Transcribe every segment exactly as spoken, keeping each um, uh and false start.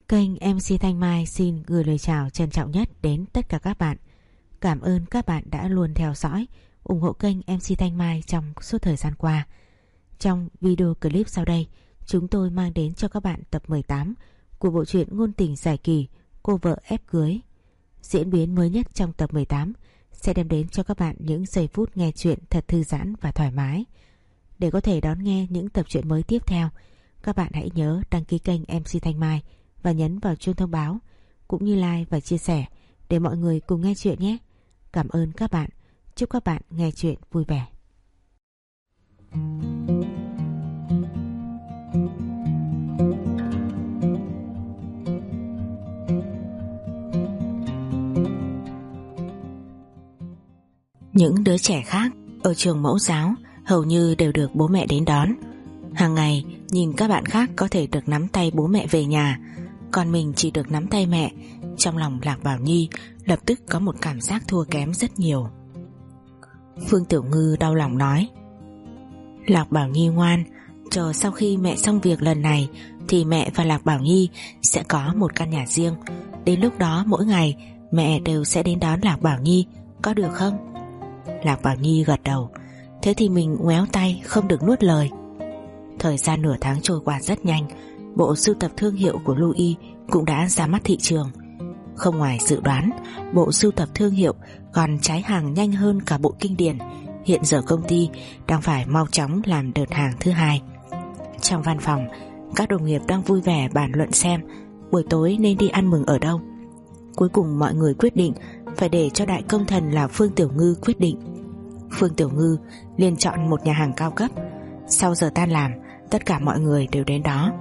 Kênh em xê Thanh Mai xin gửi lời chào trân trọng nhất đến tất cả các bạn. Cảm ơn các bạn đã luôn theo dõi, ủng hộ kênh em xê Thanh Mai trong suốt thời gian qua. Trong video clip sau đây, chúng tôi mang đến cho các bạn tập mười tám của bộ truyện ngôn tình dài kỳ Cô vợ ép cưới. Diễn biến mới nhất trong tập mười tám sẽ đem đến cho các bạn những giây phút nghe chuyện thật thư giãn và thoải mái. Để có thể đón nghe những tập truyện mới tiếp theo, các bạn hãy nhớ đăng ký kênh em xê Thanh Mai và nhấn vào chuông thông báo, cũng như like và chia sẻ để mọi người cùng nghe chuyện nhé. Cảm ơn các bạn. Chúc các bạn nghe chuyện vui vẻ. Những đứa trẻ khác ở trường mẫu giáo hầu như đều được bố mẹ đến đón. Hàng ngày nhìn các bạn khác có thể được nắm tay bố mẹ về nhà, còn mình chỉ được nắm tay mẹ. Trong lòng Lạc Bảo Nhi lập tức có một cảm giác thua kém rất nhiều. Phương Tiểu Ngư đau lòng nói: Lạc Bảo Nhi ngoan, chờ sau khi mẹ xong việc lần này thì mẹ và Lạc Bảo Nhi sẽ có một căn nhà riêng. Đến lúc đó mỗi ngày mẹ đều sẽ đến đón Lạc Bảo Nhi, có được không? Lạc Bảo Nhi gật đầu. Thế thì mình ngoéo tay không được nuốt lời. Thời gian nửa tháng trôi qua rất nhanh. Bộ sưu tập thương hiệu của Louis cũng đã ra mắt thị trường. Không ngoài dự đoán, bộ sưu tập thương hiệu còn cháy hàng nhanh hơn cả bộ kinh điển. Hiện giờ công ty đang phải mau chóng làm đợt hàng thứ hai. Trong văn phòng, các đồng nghiệp đang vui vẻ bàn luận xem buổi tối nên đi ăn mừng ở đâu. Cuối cùng mọi người quyết định phải để cho đại công thần là Phương Tiểu Ngư quyết định. Phương Tiểu Ngư liền chọn một nhà hàng cao cấp. Sau giờ tan làm, tất cả mọi người đều đến đó.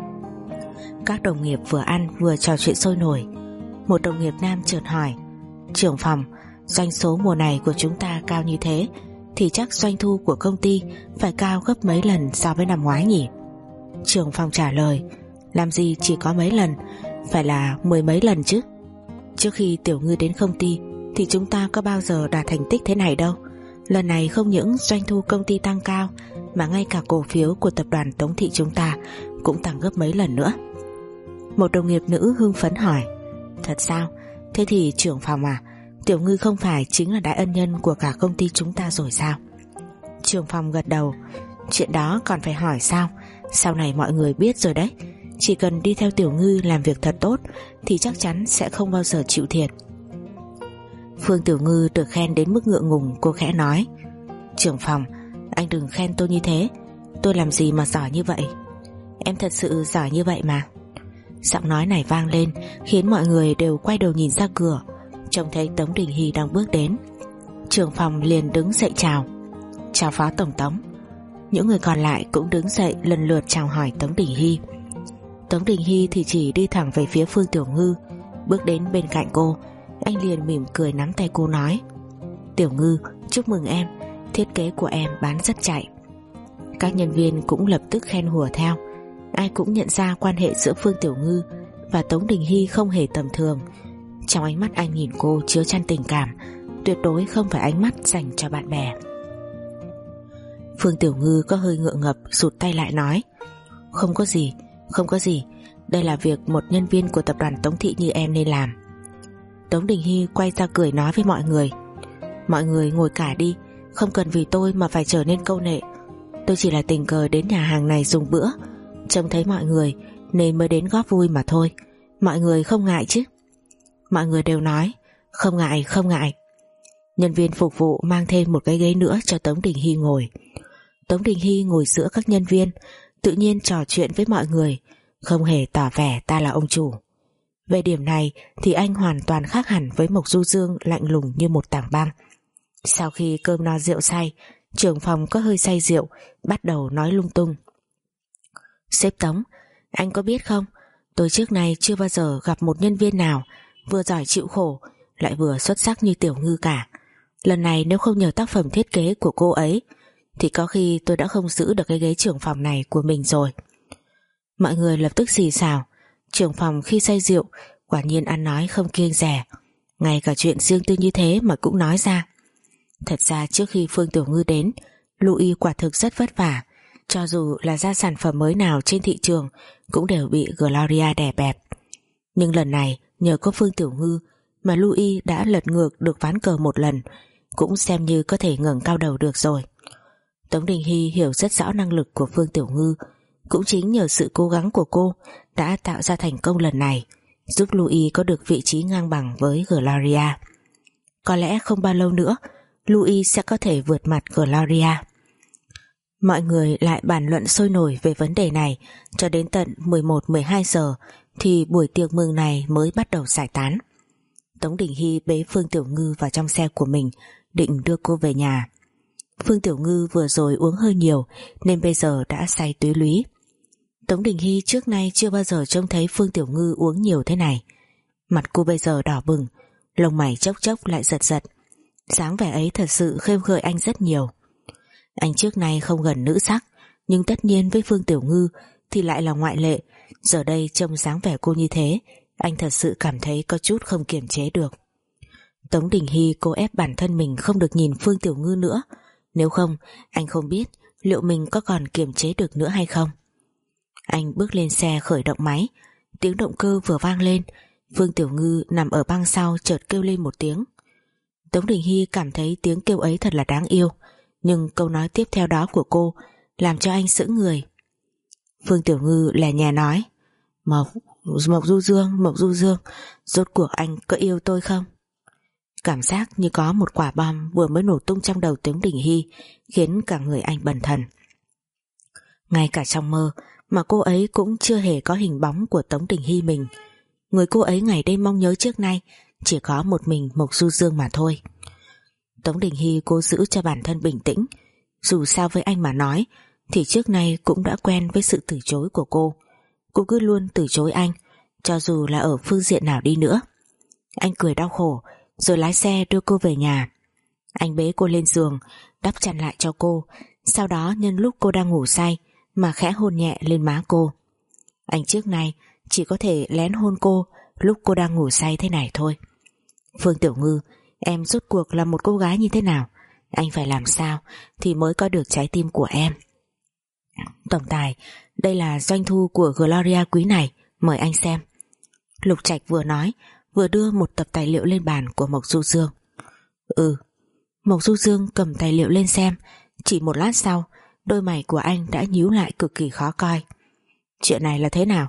Các đồng nghiệp vừa ăn vừa trò chuyện sôi nổi. Một đồng nghiệp nam chợt hỏi: trưởng phòng, doanh số mùa này của chúng ta cao như thế thì chắc doanh thu của công ty phải cao gấp mấy lần so với năm ngoái nhỉ? Trưởng phòng trả lời: làm gì chỉ có mấy lần, phải là mười mấy lần chứ. Trước khi Tiểu Ngư đến công ty thì chúng ta có bao giờ đạt thành tích thế này đâu. Lần này không những doanh thu công ty tăng cao mà ngay cả cổ phiếu của tập đoàn Tống Thị chúng ta cũng tăng gấp mấy lần nữa. Một đồng nghiệp nữ hưng phấn hỏi: thật sao? Thế thì trưởng phòng à, Tiểu Ngư không phải chính là đại ân nhân của cả công ty chúng ta rồi sao? Trưởng phòng gật đầu: chuyện đó còn phải hỏi sao? Sau này mọi người biết rồi đấy. Chỉ cần đi theo Tiểu Ngư làm việc thật tốt thì chắc chắn sẽ không bao giờ chịu thiệt. Phương Tiểu Ngư được khen đến mức ngượng ngùng, cô khẽ nói: trưởng phòng, anh đừng khen tôi như thế. Tôi làm gì mà giỏi như vậy? Em thật sự giỏi như vậy mà. Giọng nói này vang lên khiến mọi người đều quay đầu nhìn ra cửa. Trông thấy Tống Đình Hy đang bước đến. Trưởng phòng liền đứng dậy chào: chào phó tổng tống. Những người còn lại cũng đứng dậy lần lượt chào hỏi Tống Đình Hy. Tống Đình Hy thì chỉ đi thẳng về phía Phương Tiểu Ngư. Bước đến bên cạnh cô, anh liền mỉm cười nắm tay cô nói: Tiểu Ngư, chúc mừng em, thiết kế của em bán rất chạy. Các nhân viên cũng lập tức khen hùa theo. Ai cũng nhận ra quan hệ giữa Phương Tiểu Ngư và Tống Đình Hy không hề tầm thường. Trong ánh mắt anh nhìn cô chứa chan tình cảm, tuyệt đối không phải ánh mắt dành cho bạn bè. Phương Tiểu Ngư có hơi ngượng ngập, rụt tay lại nói: không có gì, không có gì, đây là việc một nhân viên của tập đoàn Tống Thị như em nên làm. Tống Đình Hy quay ra cười nói với mọi người: mọi người ngồi cả đi, không cần vì tôi mà phải trở nên câu nệ. Tôi chỉ là tình cờ đến nhà hàng này dùng bữa, trông thấy mọi người nên mới đến góp vui mà thôi. Mọi người không ngại chứ? Mọi người đều nói: không ngại, không ngại. Nhân viên phục vụ mang thêm một cái ghế nữa cho Tống Đình Hy ngồi. Tống Đình Hy ngồi giữa các nhân viên, tự nhiên trò chuyện với mọi người, không hề tỏ vẻ ta là ông chủ. Về điểm này thì anh hoàn toàn khác hẳn với Mộc Du Dương lạnh lùng như một tảng băng. Sau khi cơm no rượu say, trưởng phòng có hơi say rượu, bắt đầu nói lung tung: sếp Tống, anh có biết không, tôi trước nay chưa bao giờ gặp một nhân viên nào vừa giỏi chịu khổ lại vừa xuất sắc như Tiểu Ngư cả. Lần này nếu không nhờ tác phẩm thiết kế của cô ấy thì có khi tôi đã không giữ được cái ghế trưởng phòng này của mình rồi. Mọi người lập tức xì xào. Trưởng phòng khi say rượu quả nhiên ăn nói không kiêng dè, ngay cả chuyện riêng tư như thế mà cũng nói ra. Thật ra trước khi Phương Tiểu Ngư đến, Louis quả thực rất vất vả. Cho dù là ra sản phẩm mới nào trên thị trường cũng đều bị Gloria đè bẹp. Nhưng lần này nhờ có Phương Tiểu Ngư mà Louis đã lật ngược được ván cờ một lần, cũng xem như có thể ngẩng cao đầu được rồi. Tống Đình Hy hiểu rất rõ năng lực của Phương Tiểu Ngư, cũng chính nhờ sự cố gắng của cô đã tạo ra thành công lần này, giúp Louis có được vị trí ngang bằng với Gloria. Có lẽ không bao lâu nữa Louis sẽ có thể vượt mặt Gloria. Mọi người lại bàn luận sôi nổi về vấn đề này cho đến tận mười một mười hai giờ thì buổi tiệc mừng này mới bắt đầu giải tán. Tống Đình Hy bế Phương Tiểu Ngư vào trong xe của mình, định đưa cô về nhà. Phương Tiểu Ngư vừa rồi uống hơi nhiều nên bây giờ đã say túy lúy. Tống Đình Hy trước nay chưa bao giờ trông thấy Phương Tiểu Ngư uống nhiều thế này. Mặt cô bây giờ đỏ bừng, lông mày chốc chốc lại giật giật. Dáng vẻ ấy thật sự khêu gợi anh rất nhiều. Anh trước nay không gần nữ sắc, nhưng tất nhiên với Phương Tiểu Ngư thì lại là ngoại lệ. Giờ đây trông dáng vẻ cô như thế, anh thật sự cảm thấy có chút không kiềm chế được. Tống Đình Hy cố ép bản thân mình không được nhìn Phương Tiểu Ngư nữa, nếu không anh không biết liệu mình có còn kiềm chế được nữa hay không. Anh bước lên xe khởi động máy, tiếng động cơ vừa vang lên, Phương Tiểu Ngư nằm ở băng sau chợt kêu lên một tiếng. Tống Đình Hy cảm thấy tiếng kêu ấy thật là đáng yêu, nhưng câu nói tiếp theo đó của cô làm cho anh sững người. Phương Tiểu Ngư lè nhè nói: Mộc, Mộc Du Dương, Mộc Du Dương, rốt cuộc anh có yêu tôi không? Cảm giác như có một quả bom vừa mới nổ tung trong đầu Tống Đình Hy khiến cả người anh bần thần. Ngay cả trong mơ mà cô ấy cũng chưa hề có hình bóng của Tống Đình Hy mình. Người cô ấy ngày đêm mong nhớ trước nay chỉ có một mình Mộc Du Dương mà thôi. Tống Đình Hy cố giữ cho bản thân bình tĩnh. Dù sao với anh mà nói thì trước nay cũng đã quen với sự từ chối của cô. Cô cứ luôn từ chối anh, cho dù là ở phương diện nào đi nữa. Anh cười đau khổ rồi lái xe đưa cô về nhà. Anh bế cô lên giường, đắp chăn lại cho cô, sau đó nhân lúc cô đang ngủ say mà khẽ hôn nhẹ lên má cô. Anh trước nay chỉ có thể lén hôn cô lúc cô đang ngủ say thế này thôi. Phương Tiểu Ngư, em rốt cuộc là một cô gái như thế nào? Anh phải làm sao thì mới có được trái tim của em? Tổng tài, đây là doanh thu của Gloria quý này, mời anh xem. Lục Trạch vừa nói vừa đưa một tập tài liệu lên bàn của Mộc Du Dương. Ừ. Mộc Du Dương cầm tài liệu lên xem. Chỉ một lát sau, đôi mày của anh đã nhíu lại cực kỳ khó coi. Chuyện này là thế nào?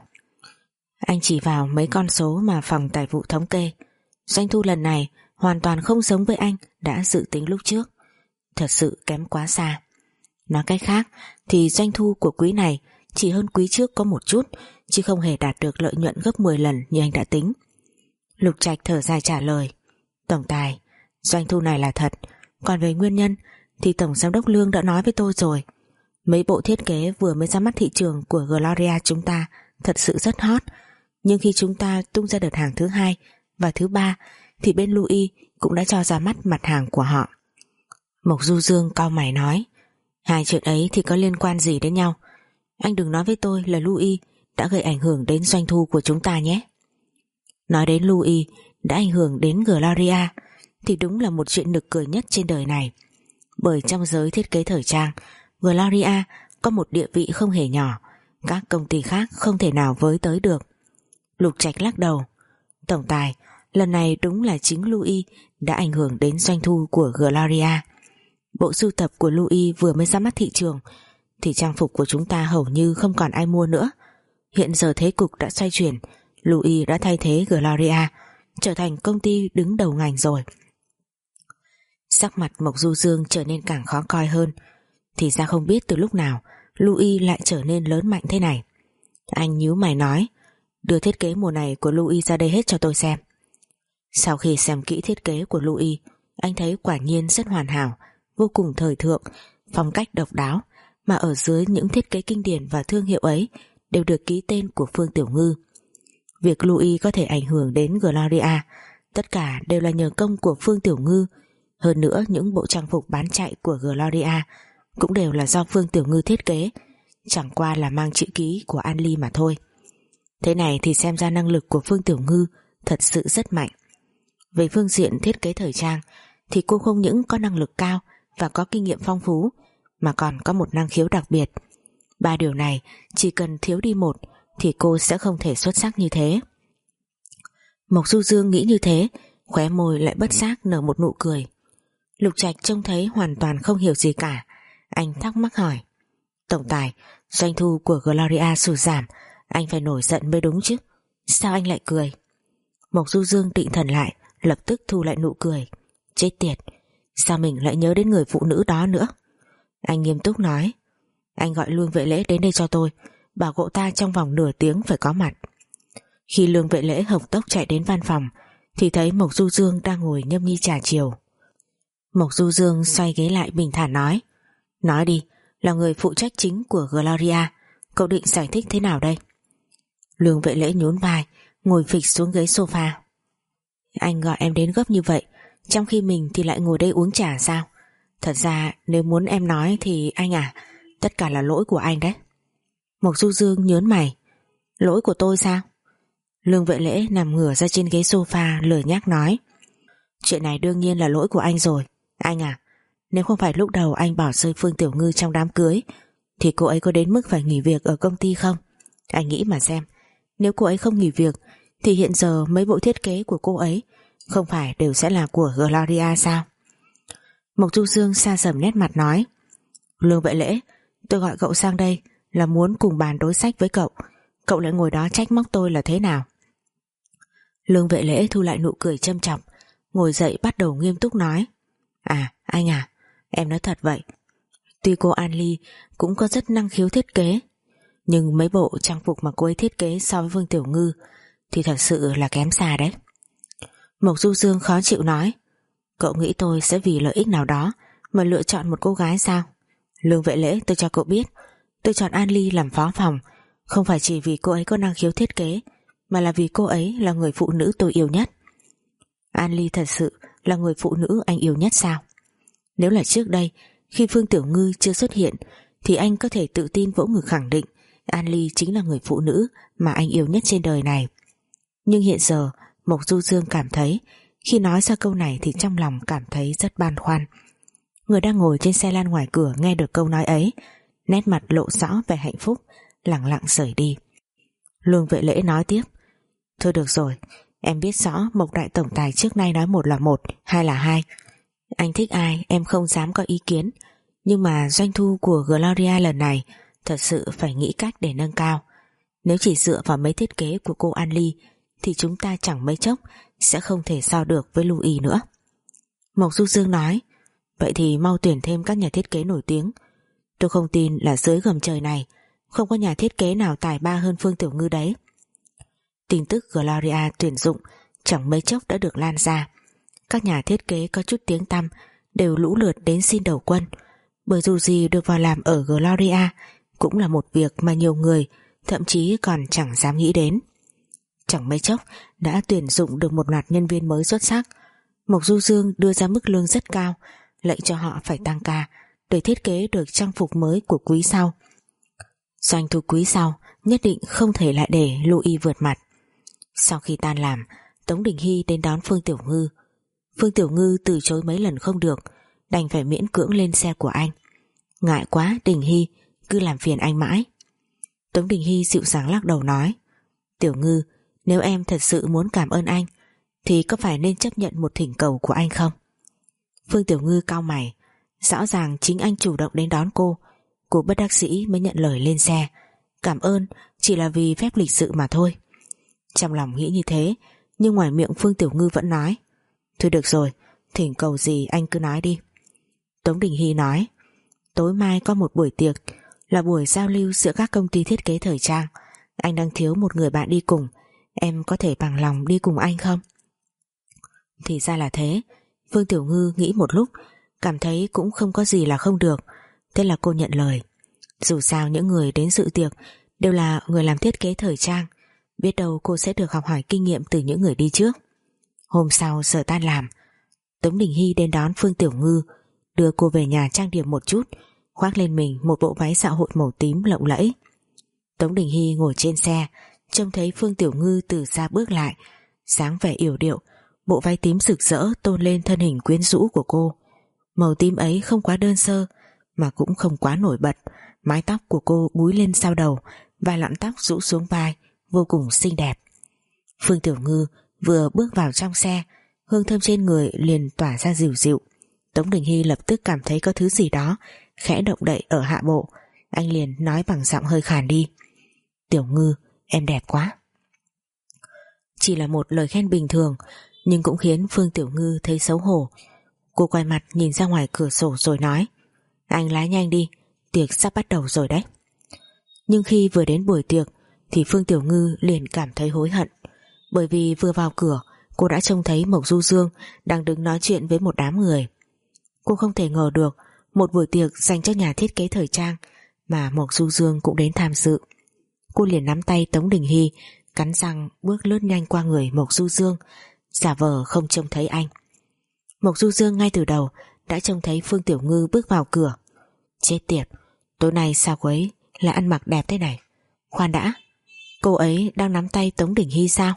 Anh chỉ vào mấy con số mà phòng tài vụ thống kê. Doanh thu lần này hoàn toàn không giống với anh đã dự tính lúc trước. Thật sự kém quá xa. Nói cách khác thì doanh thu của quý này chỉ hơn quý trước có một chút, chứ không hề đạt được lợi nhuận gấp mười lần như anh đã tính. Lục Trạch thở dài trả lời: Tổng tài, doanh thu này là thật, còn về nguyên nhân thì Tổng Giám đốc Lương đã nói với tôi rồi. Mấy bộ thiết kế vừa mới ra mắt thị trường của Gloria chúng ta thật sự rất hot, nhưng khi chúng ta tung ra đợt hàng thứ hai và thứ ba thì bên Louis cũng đã cho ra mắt mặt hàng của họ. Mộc Du Dương cau mày nói: Hai chuyện ấy thì có liên quan gì đến nhau? Anh đừng nói với tôi là Louis đã gây ảnh hưởng đến doanh thu của chúng ta nhé. Nói đến Louis đã ảnh hưởng đến Gloria thì đúng là một chuyện nực cười nhất trên đời này. Bởi trong giới thiết kế thời trang, Gloria có một địa vị không hề nhỏ, các công ty khác không thể nào với tới được. Lục Trạch lắc đầu: Tổng tài, lần này đúng là chính Louis đã ảnh hưởng đến doanh thu của Gloria. Bộ sưu tập của Louis vừa mới ra mắt thị trường thì trang phục của chúng ta hầu như không còn ai mua nữa. Hiện giờ thế cục đã xoay chuyển, Louis đã thay thế Gloria trở thành công ty đứng đầu ngành rồi. Sắc mặt Mộc Du Dương trở nên càng khó coi hơn. Thì ra không biết từ lúc nào Louis lại trở nên lớn mạnh thế này. Anh nhíu mày nói: Đưa thiết kế mùa này của Louis ra đây hết cho tôi xem. Sau khi xem kỹ thiết kế của Louis, anh thấy quả nhiên rất hoàn hảo, vô cùng thời thượng, phong cách độc đáo, mà ở dưới những thiết kế kinh điển và thương hiệu ấy đều được ký tên của Phương Tiểu Ngư. Việc Louis có thể ảnh hưởng đến Gloria tất cả đều là nhờ công của Phương Tiểu Ngư. Hơn nữa những bộ trang phục bán chạy của Gloria cũng đều là do Phương Tiểu Ngư thiết kế, chẳng qua là mang chữ ký của An Ly mà thôi. Thế này thì xem ra năng lực của Phương Tiểu Ngư thật sự rất mạnh. Về phương diện thiết kế thời trang thì cô không những có năng lực cao và có kinh nghiệm phong phú, mà còn có một năng khiếu đặc biệt. Ba điều này chỉ cần thiếu đi một thì cô sẽ không thể xuất sắc như thế. Mộc Du Dương nghĩ như thế, khóe môi lại bất giác nở một nụ cười. Lục Trạch trông thấy hoàn toàn không hiểu gì cả. Anh thắc mắc hỏi: Tổng tài, doanh thu của Gloria sụt giảm, anh phải nổi giận mới đúng chứ, sao anh lại cười? Mộc Du Dương định thần lại, lập tức thu lại nụ cười. Chết tiệt, sao mình lại nhớ đến người phụ nữ đó nữa? Anh nghiêm túc nói: Anh gọi Lương Vệ Lễ đến đây cho tôi, bảo cậu ta trong vòng nửa tiếng phải có mặt. Khi Lương Vệ Lễ hộc tốc chạy đến văn phòng thì thấy Mộc Du Dương đang ngồi nhâm nhi trà chiều. Mộc Du Dương xoay ghế lại bình thản nói: Nói đi, là người phụ trách chính của Gloria, cậu định giải thích thế nào đây? Lương Vệ Lễ nhún vai, ngồi phịch xuống ghế sofa. Anh gọi em đến gấp như vậy, trong khi mình thì lại ngồi đây uống trà sao? Thật ra nếu muốn em nói thì anh à, tất cả là lỗi của anh đấy. Mộc Du Dương nhớn mày: Lỗi của tôi sao? Lương Vệ Lễ nằm ngửa ra trên ghế sofa lười nhác nói: Chuyện này đương nhiên là lỗi của anh rồi. Anh à, nếu không phải lúc đầu anh bỏ rơi Phương Tiểu Ngư trong đám cưới thì cô ấy có đến mức phải nghỉ việc ở công ty không? Anh nghĩ mà xem, nếu cô ấy không nghỉ việc thì hiện giờ mấy bộ thiết kế của cô ấy không phải đều sẽ là của Gloria sao? Mộc Du Dương sa sầm nét mặt nói: Lương Vệ Lễ, tôi gọi cậu sang đây là muốn cùng bàn đối sách với cậu, cậu lại ngồi đó trách móc tôi là thế nào? Lương Vệ Lễ thu lại nụ cười châm chọc, ngồi dậy bắt đầu nghiêm túc nói: À anh à, em nói thật vậy, tuy cô An Ly cũng có rất năng khiếu thiết kế, nhưng mấy bộ trang phục mà cô ấy thiết kế so với Vương Tiểu Ngư thì thật sự là kém xa đấy. Mộc Du Dương khó chịu nói: Cậu nghĩ tôi sẽ vì lợi ích nào đó mà lựa chọn một cô gái sao? Lương Vệ Lễ, tôi cho cậu biết, tôi chọn An Ly làm phó phòng không phải chỉ vì cô ấy có năng khiếu thiết kế, mà là vì cô ấy là người phụ nữ tôi yêu nhất. An Ly thật sự là người phụ nữ anh yêu nhất sao? Nếu là trước đây, khi Phương Tiểu Ngư chưa xuất hiện, thì anh có thể tự tin vỗ ngực khẳng định An Ly chính là người phụ nữ mà anh yêu nhất trên đời này. Nhưng hiện giờ Mộc Du Dương cảm thấy khi nói ra câu này thì trong lòng cảm thấy rất băn khoăn. Người đang ngồi trên xe lăn ngoài cửa nghe được câu nói ấy, nét mặt lộ rõ vẻ hạnh phúc, lẳng lặng rời đi. Lương Vệ Lễ nói tiếp: Thôi được rồi, em biết rõ Mộc đại tổng tài trước nay nói một là một, hai là hai. Anh thích ai em không dám có ý kiến, nhưng mà doanh thu của Gloria lần này thật sự phải nghĩ cách để nâng cao. Nếu chỉ dựa vào mấy thiết kế của cô An Ly thì chúng ta chẳng mấy chốc sẽ không thể so được với Louis nữa. Mộc Du Dương nói: Vậy thì mau tuyển thêm các nhà thiết kế nổi tiếng. Tôi không tin là dưới gầm trời này không có nhà thiết kế nào tài ba hơn Phương Tiểu Ngư đấy. Tin tức Gloria tuyển dụng chẳng mấy chốc đã được lan ra. Các nhà thiết kế có chút tiếng tăm đều lũ lượt đến xin đầu quân, bởi dù gì được vào làm ở Gloria cũng là một việc mà nhiều người thậm chí còn chẳng dám nghĩ đến. Chẳng mấy chốc đã tuyển dụng được một loạt nhân viên mới xuất sắc. Mộc Du Dương đưa ra mức lương rất cao, lệnh cho họ phải tăng ca để thiết kế được trang phục mới của quý sau. Doanh thu quý sau nhất định không thể lại để Louis vượt mặt. Sau khi tan làm, Tống Đình Hy đến đón Phương Tiểu Ngư. Phương Tiểu Ngư từ chối mấy lần không được, đành phải miễn cưỡng lên xe của anh. Ngại quá Đình Hy, cứ làm phiền anh mãi. Tống Đình Hy dịu dàng lắc đầu nói: Tiểu Ngư, nếu em thật sự muốn cảm ơn anh thì có phải nên chấp nhận một thỉnh cầu của anh không? Phương Tiểu Ngư cau mày, rõ ràng chính anh chủ động đến đón cô, cô bất đắc dĩ mới nhận lời lên xe. Cảm ơn chỉ là vì phép lịch sự mà thôi. Trong lòng nghĩ như thế, nhưng ngoài miệng Phương Tiểu Ngư vẫn nói: Thôi được rồi, thỉnh cầu gì anh cứ nói đi. Tống Đình Hy nói: Tối mai có một buổi tiệc, là buổi giao lưu giữa các công ty thiết kế thời trang. Anh đang thiếu một người bạn đi cùng, em có thể bằng lòng đi cùng anh không? Thì ra là thế. Phương Tiểu Ngư nghĩ một lúc, cảm thấy cũng không có gì là không được, thế là cô nhận lời. Dù sao những người đến dự tiệc đều là người làm thiết kế thời trang, biết đâu cô sẽ được học hỏi kinh nghiệm từ những người đi trước. Hôm sau giờ tan làm, Tống Đình Hy đến đón Phương Tiểu Ngư, đưa cô về nhà trang điểm một chút, khoác lên mình một bộ váy dạ hội màu tím lộng lẫy. Tống Đình Hy ngồi trên xe, trông thấy Phương Tiểu Ngư từ xa bước lại, dáng vẻ yểu điệu, bộ váy tím rực rỡ tôn lên thân hình quyến rũ của cô. Màu tím ấy không quá đơn sơ mà cũng không quá nổi bật, mái tóc của cô búi lên sau đầu, vài lọn tóc rũ xuống vai, vô cùng xinh đẹp. Phương Tiểu Ngư Vừa bước vào trong xe, hương thơm trên người liền tỏa ra dịu dịu. Tống Đình Hy lập tức cảm thấy có thứ gì đó khẽ động đậy ở hạ bộ. Anh liền nói bằng giọng hơi khàn đi: Tiểu Ngư, em đẹp quá. Chỉ là một lời khen bình thường, nhưng cũng khiến Phương Tiểu Ngư thấy xấu hổ. Cô quay mặt nhìn ra ngoài cửa sổ rồi nói: Anh lái nhanh đi, tiệc sắp bắt đầu rồi đấy. Nhưng khi vừa đến buổi tiệc thì Phương Tiểu Ngư liền cảm thấy hối hận, bởi vì vừa vào cửa cô đã trông thấy Mộc Du Dương đang đứng nói chuyện với một đám người. Cô không thể ngờ được một buổi tiệc dành cho nhà thiết kế thời trang mà Mộc Du Dương cũng đến tham dự. Cô liền nắm tay Tống Đình Hy, cắn răng bước lướt nhanh qua người Mộc Du Dương, giả vờ không trông thấy anh. Mộc Du Dương ngay từ đầu đã trông thấy Phương Tiểu Ngư bước vào cửa. Chết tiệt, tối nay sao cô ấy lại ăn mặc đẹp thế này? Khoan đã, cô ấy đang nắm tay Tống Đình Hy sao?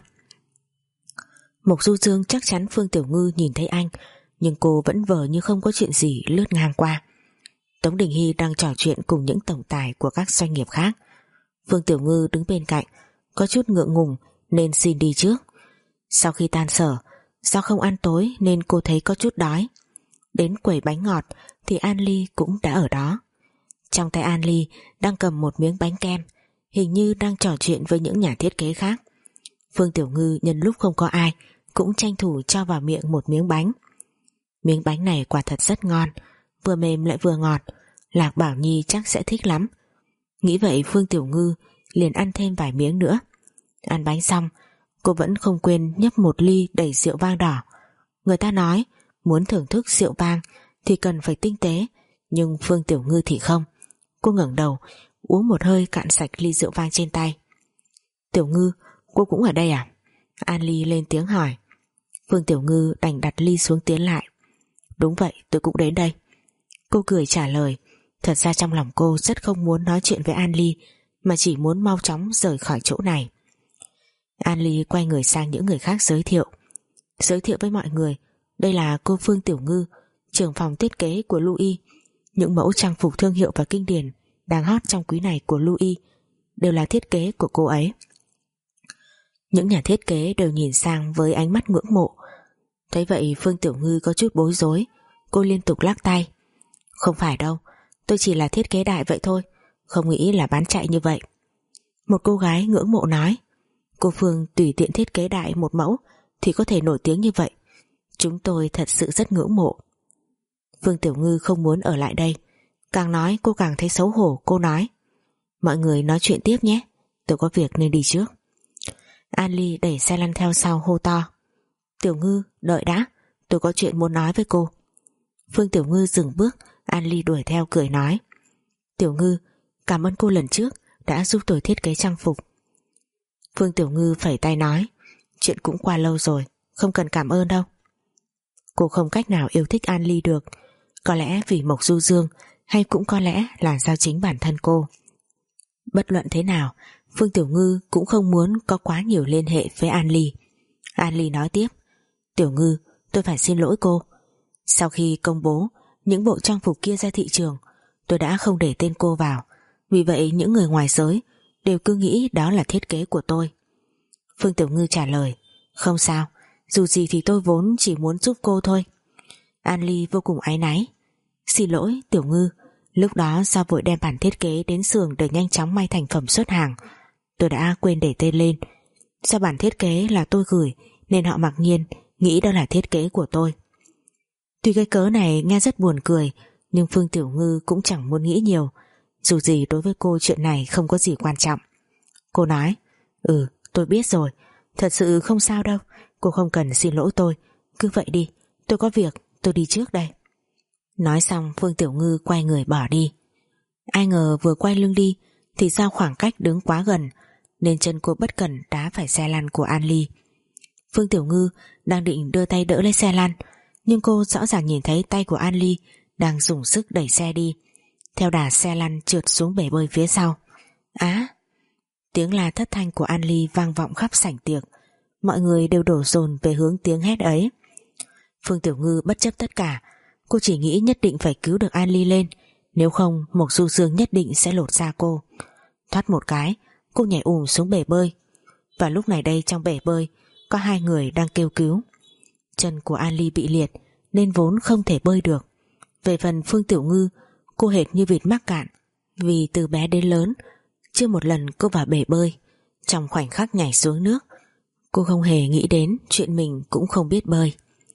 Mộc Du Dương chắc chắn Phương Tiểu Ngư nhìn thấy anh, nhưng cô vẫn vờ như không có chuyện gì lướt ngang qua. Tống Đình Hy đang trò chuyện cùng những tổng tài của các doanh nghiệp khác. Phương Tiểu Ngư đứng bên cạnh, có chút ngượng ngùng nên xin đi trước. Sau khi tan sở, do không ăn tối nên cô thấy có chút đói. Đến quầy bánh ngọt thì An Ly cũng đã ở đó. Trong tay An Ly đang cầm một miếng bánh kem, hình như đang trò chuyện với những nhà thiết kế khác. Phương Tiểu Ngư nhân lúc không có ai cũng tranh thủ cho vào miệng một miếng bánh. Miếng bánh này quả thật rất ngon, vừa mềm lại vừa ngọt. Lạc Bảo Nhi chắc sẽ thích lắm. Nghĩ vậy Phương Tiểu Ngư liền ăn thêm vài miếng nữa. Ăn bánh xong, cô vẫn không quên nhấp một ly đầy rượu vang đỏ. Người ta nói muốn thưởng thức rượu vang thì cần phải tinh tế, nhưng Phương Tiểu Ngư thì không. Cô ngẩng đầu uống một hơi cạn sạch ly rượu vang trên tay. Tiểu Ngư, cô cũng ở đây à? An Ly lên tiếng hỏi. Phương Tiểu Ngư đành đặt ly xuống tiến lại. Đúng vậy, tôi cũng đến đây. Cô cười trả lời. Thật ra trong lòng cô rất không muốn nói chuyện với An Ly, mà chỉ muốn mau chóng rời khỏi chỗ này. An Ly quay người sang những người khác giới thiệu. Giới thiệu với mọi người, đây là cô Phương Tiểu Ngư, trưởng phòng thiết kế của Louis. Những mẫu trang phục thương hiệu và kinh điển đang hot trong quý này của Louis đều là thiết kế của cô ấy. Những nhà thiết kế đều nhìn sang với ánh mắt ngưỡng mộ. Thấy vậy Phương Tiểu Ngư có chút bối rối. Cô liên tục lắc tay. Không phải đâu, tôi chỉ là thiết kế đại vậy thôi, không nghĩ là bán chạy như vậy. Một cô gái ngưỡng mộ nói. Cô Phương tùy tiện thiết kế đại một mẫu thì có thể nổi tiếng như vậy. Chúng tôi thật sự rất ngưỡng mộ. Phương Tiểu Ngư không muốn ở lại đây. Càng nói cô càng thấy xấu hổ. Cô nói: Mọi người nói chuyện tiếp nhé, tôi có việc nên đi trước. An Ly đẩy xe lăn theo sau hô to: Tiểu Ngư, đợi đã, tôi có chuyện muốn nói với cô. Phương Tiểu Ngư dừng bước. An Ly đuổi theo cười nói: Tiểu Ngư, cảm ơn cô lần trước đã giúp tôi thiết kế trang phục. Phương Tiểu Ngư phẩy tay nói: Chuyện cũng qua lâu rồi, không cần cảm ơn đâu. Cô không cách nào yêu thích An Ly được, có lẽ vì Mộc Du Dương, hay cũng có lẽ là do chính bản thân cô. Bất luận thế nào, Phương Tiểu Ngư cũng không muốn có quá nhiều liên hệ với An Ly. An Ly nói tiếp: Tiểu Ngư, tôi phải xin lỗi cô. Sau khi công bố những bộ trang phục kia ra thị trường, tôi đã không để tên cô vào, vì vậy những người ngoài giới đều cứ nghĩ đó là thiết kế của tôi. Phương Tiểu Ngư trả lời: Không sao, dù gì thì tôi vốn chỉ muốn giúp cô thôi. An Ly vô cùng áy náy: Xin lỗi Tiểu Ngư, lúc đó do vội đem bản thiết kế đến xưởng để nhanh chóng may thành phẩm xuất hàng, tôi đã quên để tên lên. Do bản thiết kế là tôi gửi nên họ mặc nhiên nghĩ đó là thiết kế của tôi. Tuy cái cớ này nghe rất buồn cười, nhưng Phương Tiểu Ngư cũng chẳng muốn nghĩ nhiều. Dù gì đối với cô chuyện này không có gì quan trọng. Cô nói: Ừ, tôi biết rồi, thật sự không sao đâu, cô không cần xin lỗi tôi, cứ vậy đi, tôi có việc, tôi đi trước đây. Nói xong Phương Tiểu Ngư quay người bỏ đi. Ai ngờ vừa quay lưng đi thì do khoảng cách đứng quá gần nên chân cô bất cẩn đá phải xe lăn của An Ly. Phương Tiểu Ngư đang định đưa tay đỡ lấy xe lăn, nhưng cô rõ ràng nhìn thấy tay của An Ly đang dùng sức đẩy xe đi, theo đà xe lăn trượt xuống bể bơi phía sau. Á! Tiếng la thất thanh của An Ly vang vọng khắp sảnh tiệc. Mọi người đều đổ dồn về hướng tiếng hét ấy. Phương Tiểu Ngư bất chấp tất cả, cô chỉ nghĩ nhất định phải cứu được An Ly lên, nếu không Mộc Du Dương nhất định sẽ lột da cô. Thoát một cái, cô nhảy ùm xuống bể bơi. Và lúc này đây trong bể bơi có hai người đang kêu cứu. Chân của An Ly bị liệt nên vốn không thể bơi được. Về phần Phương Tiểu Ngư, cô hệt như vịt mắc cạn, vì từ bé đến lớn chưa một lần cô vào bể bơi. Trong khoảnh khắc nhảy xuống nước, cô không hề nghĩ đến chuyện mình cũng không biết bơi.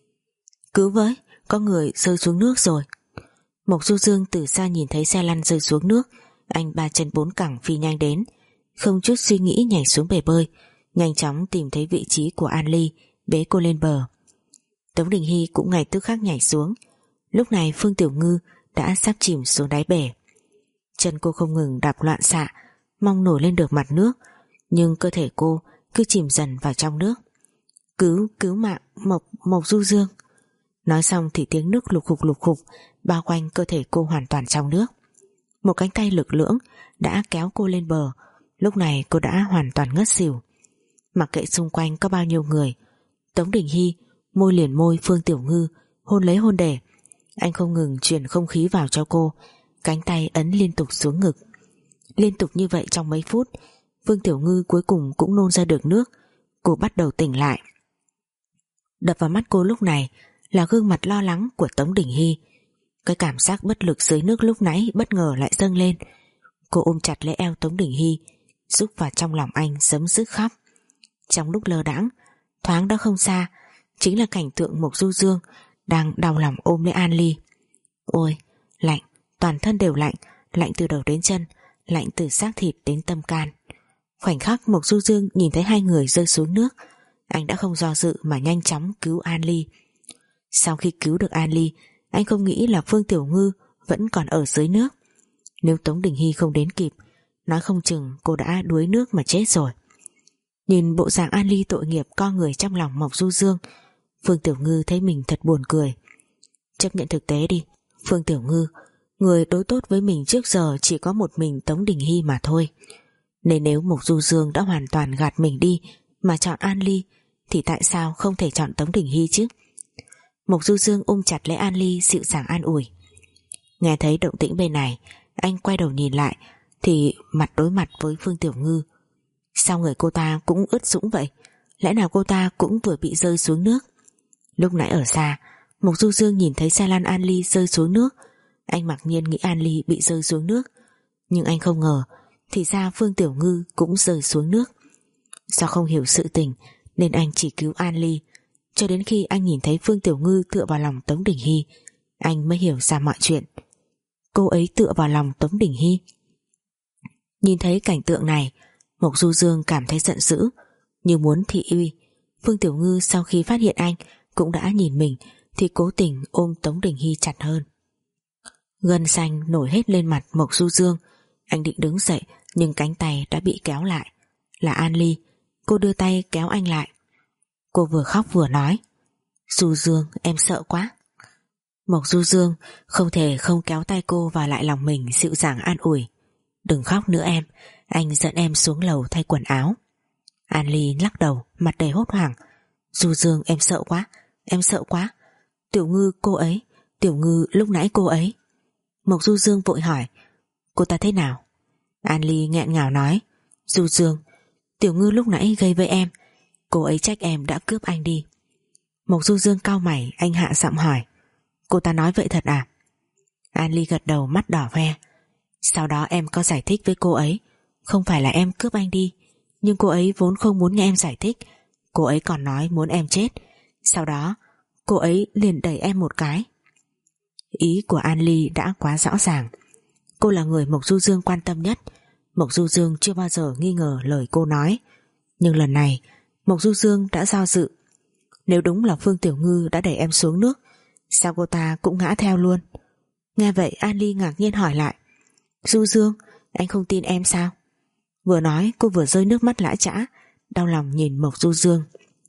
Cứu với, có người rơi xuống nước rồi. Mộc Du Dương từ xa nhìn thấy xe lăn rơi xuống nước, anh ba chân bốn cẳng phi nhanh đến, không chút suy nghĩ nhảy xuống bể bơi, nhanh chóng tìm thấy vị trí của An Ly, bế cô lên bờ. Tống Đình Hy cũng ngay tức khắc nhảy xuống. Lúc này Phương Tiểu Ngư đã sắp chìm xuống đáy bể. Chân cô không ngừng đạp loạn xạ, mong nổi lên được mặt nước, nhưng cơ thể cô cứ chìm dần vào trong nước. Cứu, cứu mạng, Mộc, Mộc Du Dương. Nói xong thì tiếng nước lục khục lục khục bao quanh cơ thể cô hoàn toàn trong nước. Một cánh tay lực lưỡng đã kéo cô lên bờ. Lúc này cô đã hoàn toàn ngất xỉu. Mặc kệ xung quanh có bao nhiêu người, Tống Đình Hy môi liền môi Phương Tiểu Ngư, hôn lấy hôn để. Anh không ngừng truyền không khí vào cho cô, cánh tay ấn liên tục xuống ngực. Liên tục như vậy trong mấy phút, Phương Tiểu Ngư cuối cùng cũng nôn ra được nước. Cô bắt đầu tỉnh lại. Đập vào mắt cô lúc này là gương mặt lo lắng của Tống Đình Hy. Cái cảm giác bất lực dưới nước lúc nãy bất ngờ lại dâng lên. Cô ôm chặt lấy eo Tống Đình Hy, rúc vào trong lòng anh sấm dứt khóc. Trong lúc lơ đãng, thoáng đã không xa chính là cảnh tượng Mộc Du Dương đang đau lòng ôm lấy An Ly. Ôi, lạnh, toàn thân đều lạnh, lạnh từ đầu đến chân, lạnh từ xác thịt đến tâm can. Khoảnh khắc Mộc Du Dương nhìn thấy hai người rơi xuống nước, anh đã không do dự mà nhanh chóng cứu An Ly. Sau khi cứu được An Ly, anh không nghĩ là Phương Tiểu Ngư vẫn còn ở dưới nước. Nếu Tống Đình Hy không đến kịp, nói không chừng cô đã đuối nước mà chết rồi. Nhìn bộ dạng An Ly tội nghiệp co người trong lòng Mộc Du Dương, Phương Tiểu Ngư thấy mình thật buồn cười. Chấp nhận thực tế đi, Phương Tiểu Ngư, người đối tốt với mình trước giờ chỉ có một mình Tống Đình Hy mà thôi. Nên nếu Mộc Du Dương đã hoàn toàn gạt mình đi mà chọn An Ly, thì tại sao không thể chọn Tống Đình Hy chứ? Mộc Du Dương ôm chặt lấy An Ly, dịu dàng an ủi. Nghe thấy động tĩnh bên này, anh quay đầu nhìn lại thì mặt đối mặt với Phương Tiểu Ngư. Sao người cô ta cũng ướt sũng vậy? Lẽ nào cô ta cũng vừa bị rơi xuống nước? Lúc nãy ở xa, Mộc Du Dương nhìn thấy xe lăn An Ly rơi xuống nước. Anh mặc nhiên nghĩ An Ly bị rơi xuống nước, nhưng anh không ngờ thì ra Phương Tiểu Ngư cũng rơi xuống nước. Do không hiểu sự tình nên anh chỉ cứu An Ly. Cho đến khi anh nhìn thấy Phương Tiểu Ngư tựa vào lòng Tống Đình Hy, anh mới hiểu ra mọi chuyện. Cô ấy tựa vào lòng Tống Đình Hy. Nhìn thấy cảnh tượng này, Mộc Du Dương cảm thấy giận dữ, như muốn thị uy. Phương Tiểu Ngư sau khi phát hiện anh cũng đã nhìn mình thì cố tình ôm Tống Đình Hy chặt hơn. Gân xanh nổi hết lên mặt Mộc Du Dương. Anh định đứng dậy nhưng cánh tay đã bị kéo lại. Là An Ly. Cô đưa tay kéo anh lại. Cô vừa khóc vừa nói, Du Dương, em sợ quá. Mộc Du Dương không thể không kéo tay cô vào lại lòng mình, dịu dàng an ủi. Đừng khóc nữa em, anh dẫn em xuống lầu thay quần áo. An Ly lắc đầu, mặt đầy hốt hoảng. Du Dương, em sợ quá, em sợ quá. Tiểu Ngư cô ấy, Tiểu Ngư lúc nãy cô ấy. Mộc Du Dương vội hỏi, cô ta thế nào? An Ly nghẹn ngào nói, Du Dương, Tiểu Ngư lúc nãy gây với em, cô ấy trách em đã cướp anh đi. Mộc Du Dương cau mày, anh hạ giọng hỏi, cô ta nói vậy thật à? An Ly gật đầu, mắt đỏ hoe. Sau đó em có giải thích với cô ấy, không phải là em cướp anh đi, nhưng cô ấy vốn không muốn nghe em giải thích. Cô ấy còn nói muốn em chết. Sau đó cô ấy liền đẩy em một cái. Ý của An Ly đã quá rõ ràng. Cô là người Mộc Du Dương quan tâm nhất. Mộc Du Dương chưa bao giờ nghi ngờ lời cô nói. Nhưng lần này Mộc Du Dương đã do dự. Nếu đúng là Phương Tiểu Ngư đã đẩy em xuống nước, sao cô ta cũng ngã theo luôn? Nghe vậy An Ly ngạc nhiên hỏi lại, Du Dương, anh không tin em sao? Vừa nói cô vừa rơi nước mắt lã chã, đau lòng nhìn Mộc Du Dương.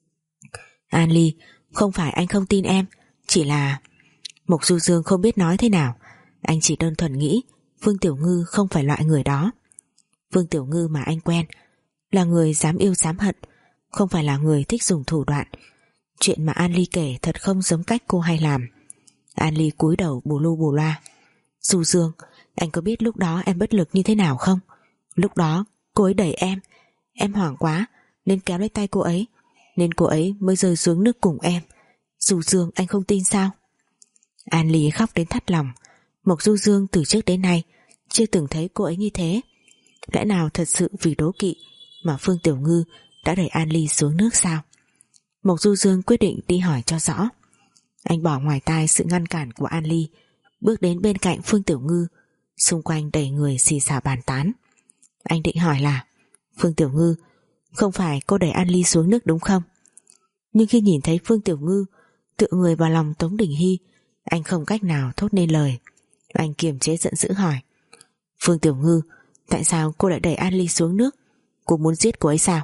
An Ly, không phải anh không tin em, chỉ là... Mộc Du Dương không biết nói thế nào. Anh chỉ đơn thuần nghĩ Phương Tiểu Ngư không phải loại người đó. Phương Tiểu Ngư mà anh quen là người dám yêu dám hận, không phải là người thích dùng thủ đoạn. Chuyện mà An Ly kể thật không giống cách cô hay làm. An Ly cúi đầu bù lu bù loa. Du Dương, anh có biết lúc đó em bất lực như thế nào không? Lúc đó cô ấy đẩy em, em hoảng quá nên kéo lấy tay cô ấy. nên cô ấy mới rơi xuống nước cùng em. Du Dương, anh không tin sao? An Ly khóc đến thắt lòng. Mộc Du Dương từ trước đến nay chưa từng thấy cô ấy như thế. Lẽ nào thật sự vì đố kỵ mà Phương Tiểu Ngư đã đẩy An Ly xuống nước sao? Mộc Du Dương quyết định đi hỏi cho rõ. Anh bỏ ngoài tai sự ngăn cản của An Ly, bước đến bên cạnh Phương Tiểu Ngư. Xung quanh đầy người xì xào bàn tán. Anh định hỏi là: Phương Tiểu Ngư, không phải cô đẩy An Ly xuống nước đúng không? Nhưng khi nhìn thấy Phương Tiểu Ngư tựa người vào lòng Tống Đình Hy, anh không cách nào thốt nên lời. Anh kiềm chế giận dữ hỏi: Phương Tiểu Ngư, tại sao cô lại đẩy An Ly xuống nước? Cô muốn giết cô ấy sao?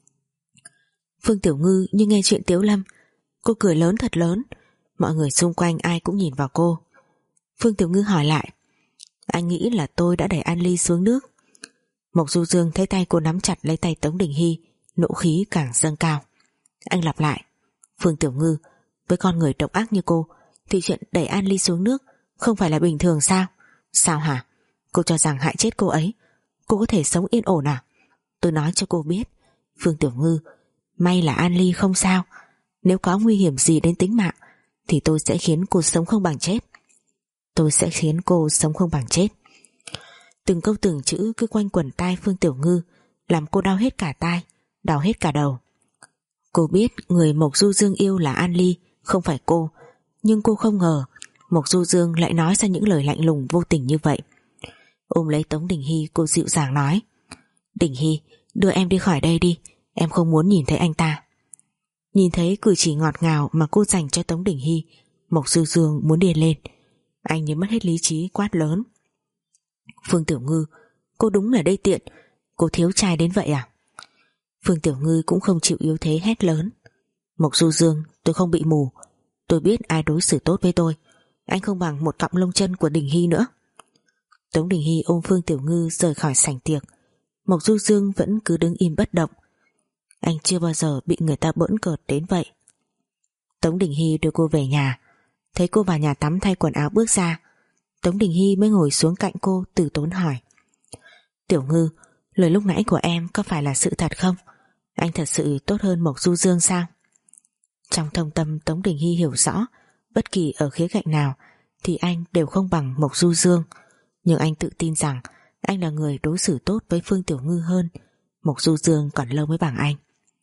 Phương Tiểu Ngư như nghe chuyện Tiếu Lâm, cô cười lớn thật lớn. Mọi người xung quanh ai cũng nhìn vào cô. Phương Tiểu Ngư hỏi lại: Anh nghĩ là tôi đã đẩy An Ly xuống nước? Mộc Du Dương thấy tay cô nắm chặt lấy tay Tống Đình Hy, nộ khí càng dâng cao. Anh lặp lại: Phương Tiểu Ngư, với con người độc ác như cô thì chuyện đẩy An Ly xuống nước không phải là bình thường sao? Sao hả? Cô cho rằng hại chết cô ấy cô có thể sống yên ổn à? Tôi nói cho cô biết, Phương Tiểu Ngư, may là An Ly không sao. Nếu có nguy hiểm gì đến tính mạng thì tôi sẽ khiến cô sống không bằng chết. Tôi sẽ khiến cô sống không bằng chết. Từng câu từng chữ cứ quanh quẩn tai Phương Tiểu Ngư, làm cô đau hết cả tai, đau hết cả đầu. Cô biết người Mộc Du Dương yêu là An Ly, không phải cô. Nhưng cô không ngờ Mộc Du Dương lại nói ra những lời lạnh lùng vô tình như vậy. Ôm lấy Tống Đình Hy, cô dịu dàng nói: Đình Hy, đưa em đi khỏi đây đi, em không muốn nhìn thấy anh ta. Nhìn thấy cử chỉ ngọt ngào mà cô dành cho Tống Đình Hy, Mộc Du Dương muốn điên lên. Anh như mất hết lý trí quát lớn: Phương Tiểu Ngư, cô đúng là đê tiện. Cô thiếu trai đến vậy à? Phương Tiểu Ngư cũng không chịu yếu thế hét lớn: Mộc Du Dương, tôi không bị mù. Tôi biết ai đối xử tốt với tôi. Anh không bằng một cọng lông chân của Đình Hy nữa. Tống Đình Hy ôm Phương Tiểu Ngư rời khỏi sảnh tiệc. Mộc Du Dương vẫn cứ đứng im bất động. Anh chưa bao giờ bị người ta bỡn cợt đến vậy. Tống Đình Hy đưa cô về nhà. Thấy cô vào nhà tắm thay quần áo bước ra, Tống Đình Hy mới ngồi xuống cạnh cô từ tốn hỏi: Tiểu Ngư, lời lúc nãy của em có phải là sự thật không? Anh thật sự tốt hơn Mộc Du Dương sao? Trong thâm tâm Tống Đình Hy hiểu rõ, bất kỳ ở khía cạnh nào thì anh đều không bằng Mộc Du Dương. Nhưng anh tự tin rằng anh là người đối xử tốt với Phương Tiểu Ngư hơn. Mộc Du Dương còn lâu mới bằng anh.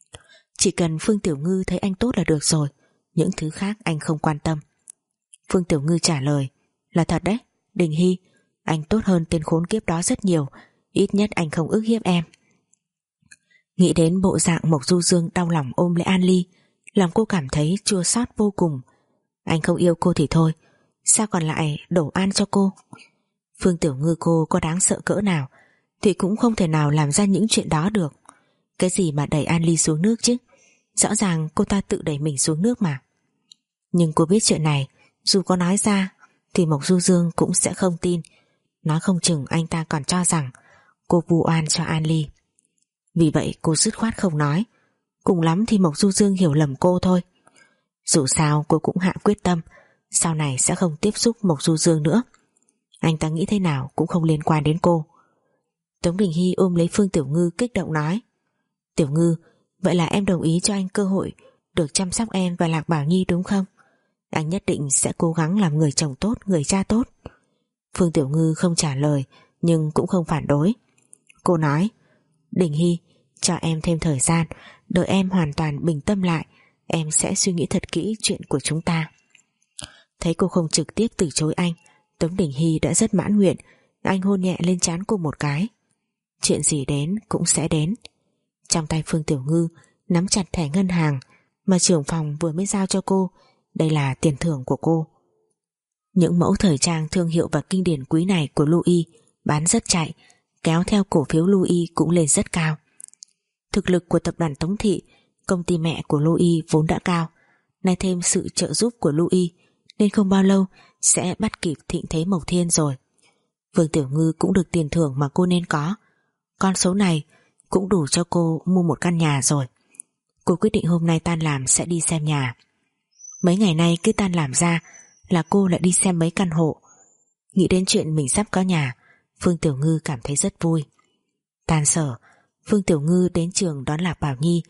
Chỉ cần Phương Tiểu Ngư thấy anh tốt là được rồi, những thứ khác anh không quan tâm. Phương Tiểu Ngư trả lời: Là thật đấy, Đình Hy, anh tốt hơn tên khốn kiếp đó rất nhiều. Ít nhất anh không ức hiếp em. Nghĩ đến bộ dạng Mộc Du Dương đau lòng ôm lấy An Ly, làm cô cảm thấy chua xót vô cùng. Anh không yêu cô thì thôi, sao còn lại đổ oan cho cô? Phương Tiểu Ngư cô có đáng sợ cỡ nào thì cũng không thể nào làm ra những chuyện đó được. Cái gì mà đẩy An Ly xuống nước chứ? Rõ ràng cô ta tự đẩy mình xuống nước mà. Nhưng cô biết chuyện này dù có nói ra thì Mộc Du Dương cũng sẽ không tin. Nói không chừng anh ta còn cho rằng cô vu oan cho An Ly. Vì vậy cô dứt khoát không nói. Cùng lắm thì Mộc Du Dương hiểu lầm cô thôi. Dù sao cô cũng hạ quyết tâm sau này sẽ không tiếp xúc Mộc Du Dương nữa. Anh ta nghĩ thế nào cũng không liên quan đến cô. Tống Đình Hy ôm lấy Phương Tiểu Ngư kích động nói: Tiểu Ngư, vậy là em đồng ý cho anh cơ hội được chăm sóc em và Lạc Bảo Nhi đúng không? Anh nhất định sẽ cố gắng làm người chồng tốt, người cha tốt. Phương Tiểu Ngư không trả lời nhưng cũng không phản đối. Cô nói: Đình Hy, cho em thêm thời gian, đợi em hoàn toàn bình tâm lại, em sẽ suy nghĩ thật kỹ chuyện của chúng ta. Thấy cô không trực tiếp từ chối anh, Tống Đình Hy đã rất mãn nguyện. Anh hôn nhẹ lên trán cô một cái. Chuyện gì đến cũng sẽ đến. Trong tay Phương Tiểu Ngư nắm chặt thẻ ngân hàng mà trưởng phòng vừa mới giao cho cô. Đây là tiền thưởng của cô. Những mẫu thời trang thương hiệu và kinh điển quý này của Louis bán rất chạy, kéo theo cổ phiếu Louis cũng lên rất cao. Thực lực của tập đoàn Tống Thị, công ty mẹ của Louis vốn đã cao, nay thêm sự trợ giúp của Louis nên không bao lâu sẽ bắt kịp thịnh thế Mộc Thiên rồi. Vương Tiểu Ngư cũng được tiền thưởng mà cô nên có. Con số này cũng đủ cho cô mua một căn nhà rồi. Cô quyết định hôm nay tan làm sẽ đi xem nhà. Mấy ngày nay cứ tan làm ra là cô lại đi xem mấy căn hộ. Nghĩ đến chuyện mình sắp có nhà, Phương Tiểu Ngư cảm thấy rất vui. Tan sở, Phương Tiểu Ngư đến trường đón Lạc Bảo Nhi,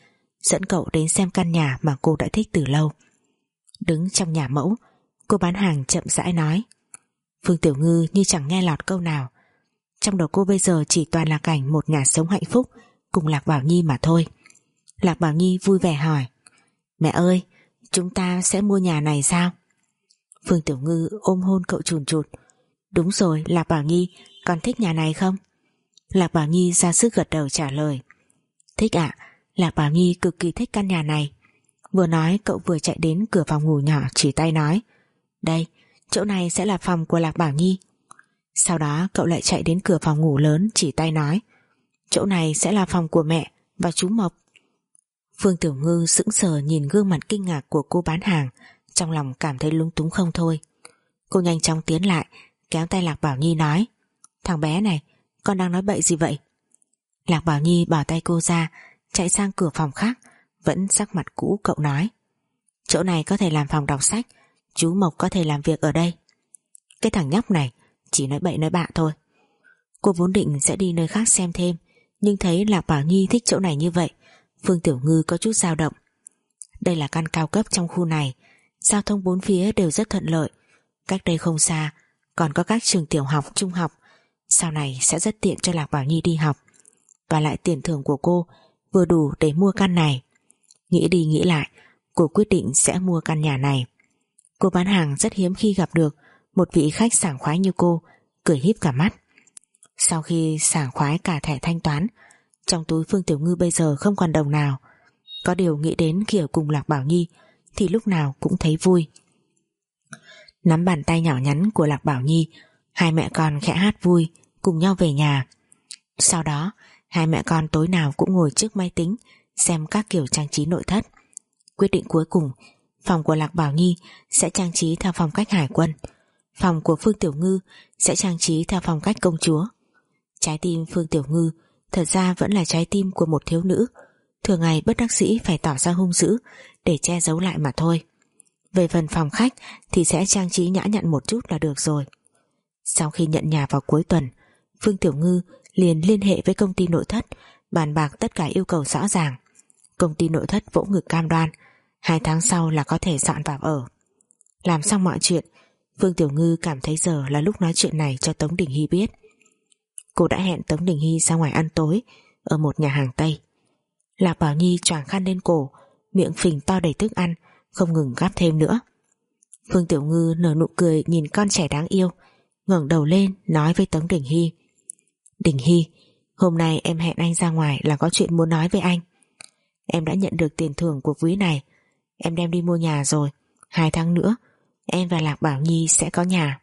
dẫn cậu đến xem căn nhà mà cô đã thích từ lâu. Đứng trong nhà mẫu, cô bán hàng chậm rãi nói. Phương Tiểu Ngư như chẳng nghe lọt câu nào. Trong đầu cô bây giờ chỉ toàn là cảnh một nhà sống hạnh phúc cùng Lạc Bảo Nhi mà thôi. Lạc Bảo Nhi vui vẻ hỏi, mẹ ơi, chúng ta sẽ mua nhà này sao? Phương Tiểu Ngư ôm hôn cậu chùn chụt. Đúng rồi Lạc Bảo Nhi, con thích nhà này không? Lạc Bảo Nhi ra sức gật đầu trả lời. Thích ạ. Lạc Bảo Nhi cực kỳ thích căn nhà này. Vừa nói cậu vừa chạy đến cửa phòng ngủ nhỏ chỉ tay nói, đây, chỗ này sẽ là phòng của Lạc Bảo Nhi. Sau đó cậu lại chạy đến cửa phòng ngủ lớn chỉ tay nói, chỗ này sẽ là phòng của mẹ và chú Mộc. Phương Tiểu Ngư sững sờ nhìn gương mặt kinh ngạc của cô bán hàng, trong lòng cảm thấy lúng túng không thôi. Cô nhanh chóng tiến lại kéo tay Lạc Bảo Nhi nói, thằng bé này, con đang nói bậy gì vậy? Lạc Bảo Nhi bỏ tay cô ra, chạy sang cửa phòng khác, vẫn sắc mặt cũ cậu nói, chỗ này có thể làm phòng đọc sách, chú Mộc có thể làm việc ở đây. Cái thằng nhóc này chỉ nói bậy nói bạ thôi. Cô vốn định sẽ đi nơi khác xem thêm, nhưng thấy Lạc Bảo Nhi thích chỗ này như vậy, Phương Tiểu Ngư có chút dao động. Đây là căn cao cấp trong khu này, giao thông bốn phía đều rất thuận lợi. Cách đây không xa còn có các trường tiểu học, trung học, sau này sẽ rất tiện cho Lạc Bảo Nhi đi học. Và lại tiền thưởng của cô vừa đủ để mua căn này. Nghĩ đi nghĩ lại, cô quyết định sẽ mua căn nhà này. Cô bán hàng rất hiếm khi gặp được một vị khách sảng khoái như cô, cười híp cả mắt. Sau khi sảng khoái cả thẻ thanh toán, trong túi Phương Tiểu Ngư bây giờ không còn đồng nào. Có điều nghĩ đến khi ở cùng Lạc Bảo Nhi thì lúc nào cũng thấy vui. Nắm bàn tay nhỏ nhắn của Lạc Bảo Nhi, hai mẹ con khẽ hát vui cùng nhau về nhà. Sau đó hai mẹ con tối nào cũng ngồi trước máy tính xem các kiểu trang trí nội thất. Quyết định cuối cùng, phòng của Lạc Bảo Nhi sẽ trang trí theo phong cách hải quân, phòng của Phương Tiểu Ngư sẽ trang trí theo phong cách công chúa. Trái tim Phương Tiểu Ngư thật ra vẫn là trái tim của một thiếu nữ, thường ngày bất đắc dĩ phải tỏ ra hung dữ để che giấu lại mà thôi. Về phần phòng khách thì sẽ trang trí nhã nhặn một chút là được rồi. Sau khi nhận nhà vào cuối tuần, Phương Tiểu Ngư liền liên hệ với công ty nội thất, bàn bạc tất cả yêu cầu rõ ràng. Công ty nội thất vỗ ngực cam đoan hai tháng sau là có thể dọn vào ở. Làm xong mọi chuyện, Phương Tiểu Ngư cảm thấy giờ là lúc nói chuyện này cho Tống Đình Hy biết. Cô đã hẹn Tống Đình Hy ra ngoài ăn tối ở một nhà hàng Tây. Lạc Bảo Nhi choàng khăn lên cổ, miệng phình to đầy thức ăn, không ngừng gắp thêm nữa. Phương Tiểu Ngư nở nụ cười nhìn con trẻ đáng yêu, ngẩng đầu lên nói với Tống Đình Hy, Đình Hy, hôm nay em hẹn anh ra ngoài là có chuyện muốn nói với anh. Em đã nhận được tiền thưởng của quý này, em đem đi mua nhà rồi. Hai tháng nữa em và Lạc Bảo Nhi sẽ có nhà.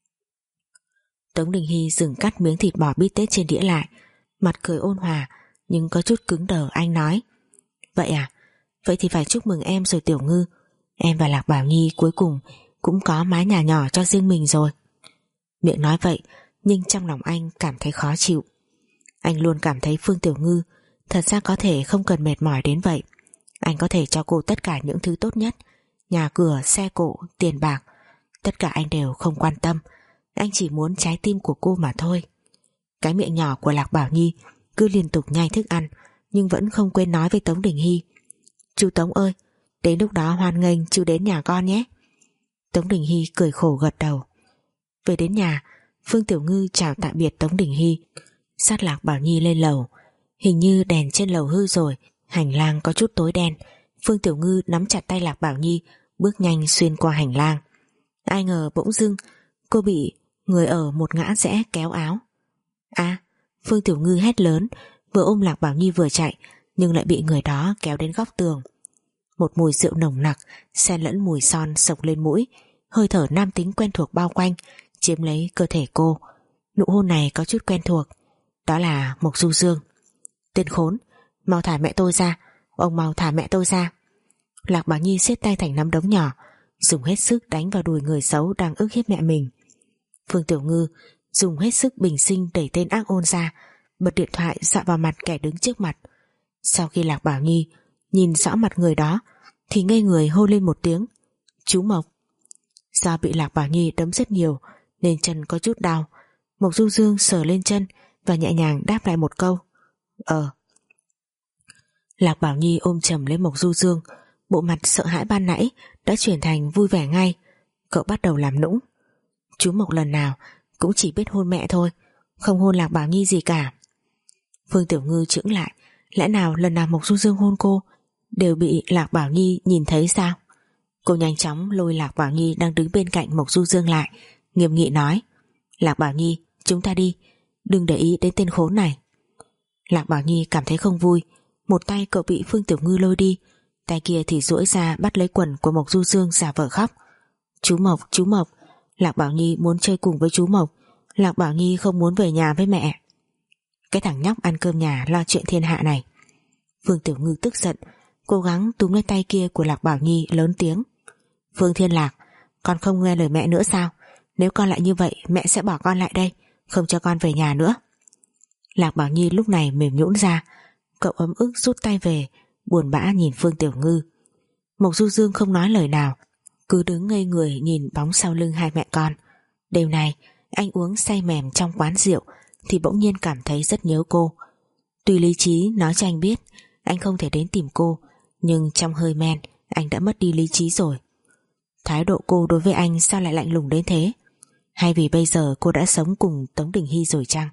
Tống Đình Hy dừng cắt miếng thịt bò bít tết trên đĩa lại, mặt cười ôn hòa nhưng có chút cứng đờ. Anh nói, vậy à, vậy thì phải chúc mừng em rồi Tiểu Ngư. Em và Lạc Bảo Nhi cuối cùng cũng có mái nhà nhỏ cho riêng mình rồi. Miệng nói vậy nhưng trong lòng anh cảm thấy khó chịu. Anh luôn cảm thấy Phương Tiểu Ngư thật ra có thể không cần mệt mỏi đến vậy. Anh có thể cho cô tất cả những thứ tốt nhất, nhà cửa, xe cộ, tiền bạc, tất cả anh đều không quan tâm. Anh chỉ muốn trái tim của cô mà thôi. Cái miệng nhỏ của Lạc Bảo Nhi cứ liên tục nhai thức ăn, nhưng vẫn không quên nói với Tống Đình Hy, chú Tống ơi, đến lúc đó hoan nghênh chú đến nhà con nhé. Tống Đình Hy cười khổ gật đầu. Về đến nhà, Phương Tiểu Ngư chào tạm biệt Tống Đình Hy, dắt Lạc Bảo Nhi lên lầu. Hình như đèn trên lầu hư rồi, hành lang có chút tối đen. Phương Tiểu Ngư nắm chặt tay Lạc Bảo Nhi, bước nhanh xuyên qua hành lang. Ai ngờ bỗng dưng cô bị người ở một ngã rẽ kéo áo. À, Phương Tiểu Ngư hét lớn, vừa ôm Lạc Bảo Nhi vừa chạy, nhưng lại bị người đó kéo đến góc tường. Một mùi rượu nồng nặc xen lẫn mùi son sộc lên mũi, hơi thở nam tính quen thuộc bao quanh, chiếm lấy cơ thể cô. Nụ hôn này có chút quen thuộc, đó là Mộc Du Dương. Tên khốn, mau thả mẹ tôi ra, ông mau thả mẹ tôi ra. Lạc Bảo Nhi siết tay thành nắm đấm nhỏ, dùng hết sức đánh vào đùi người xấu đang ức hiếp mẹ mình. Phương Tiểu Ngư dùng hết sức bình sinh đẩy tên ác ôn ra, bật điện thoại dọa vào mặt kẻ đứng trước mặt. Sau khi Lạc Bảo Nhi nhìn rõ mặt người đó thì ngây người hô lên một tiếng, chú Mộc. Do bị Lạc Bảo Nhi đấm rất nhiều nên chân có chút đau. Mộc Du Dương sờ lên chân và nhẹ nhàng đáp lại một câu, Ờ. Lạc Bảo Nhi ôm chầm lấy Mộc Du Dương, bộ mặt sợ hãi ban nãy đã chuyển thành vui vẻ ngay. Cậu bắt đầu làm nũng. Chú Mộc lần nào cũng chỉ biết hôn mẹ thôi, không hôn Lạc Bảo Nhi gì cả. Phương Tiểu Ngư chững lại, lẽ nào lần nào Mộc Du Dương hôn cô đều bị Lạc Bảo Nhi nhìn thấy sao? Cô nhanh chóng lôi Lạc Bảo Nhi đang đứng bên cạnh Mộc Du Dương lại, nghiêm nghị nói: Lạc Bảo Nhi, chúng ta đi, đừng để ý đến tên khốn này. Lạc Bảo Nhi cảm thấy không vui, một tay cậu bị Phương Tiểu Ngư lôi đi, tay kia thì duỗi ra bắt lấy quần của Mộc Du Dương giả vờ khóc. Chú Mộc, chú Mộc, Lạc Bảo Nhi muốn chơi cùng với chú Mộc, Lạc Bảo Nhi không muốn về nhà với mẹ. Cái thằng nhóc ăn cơm nhà lo chuyện thiên hạ này. Phương Tiểu Ngư tức giận, cố gắng túm lấy tay kia của Lạc Bảo Nhi lớn tiếng: Phương Thiên Lạc, con không nghe lời mẹ nữa sao? Nếu con lại như vậy mẹ sẽ bỏ con lại đây, không cho con về nhà nữa. Lạc Bảo Nhi lúc này mềm nhũn ra, cậu ấm ức rút tay về, buồn bã nhìn Phương Tiểu Ngư. Mộc Du Dương không nói lời nào, cứ đứng ngây người nhìn bóng sau lưng hai mẹ con. Đêm nay anh uống say mềm trong quán rượu thì bỗng nhiên cảm thấy rất nhớ cô. Tuy lý trí nói cho anh biết anh không thể đến tìm cô, nhưng trong hơi men anh đã mất đi lý trí rồi. Thái độ cô đối với anh sao lại lạnh lùng đến thế? Hay vì bây giờ cô đã sống cùng Tống Đình Hy rồi chăng?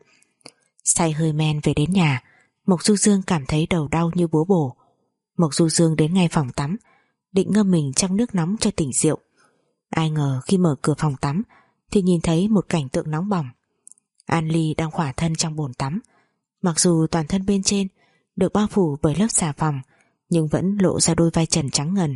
Say hơi men về đến nhà, Mộc Du Dương cảm thấy đầu đau như búa bổ. Mộc Du Dương đến ngay phòng tắm, định ngâm mình trong nước nóng cho tỉnh rượu. Ai ngờ khi mở cửa phòng tắm thì nhìn thấy một cảnh tượng nóng bỏng. An Ly đang khỏa thân trong bồn tắm, mặc dù toàn thân bên trên được bao phủ bởi lớp xà phòng, nhưng vẫn lộ ra đôi vai trần trắng ngần.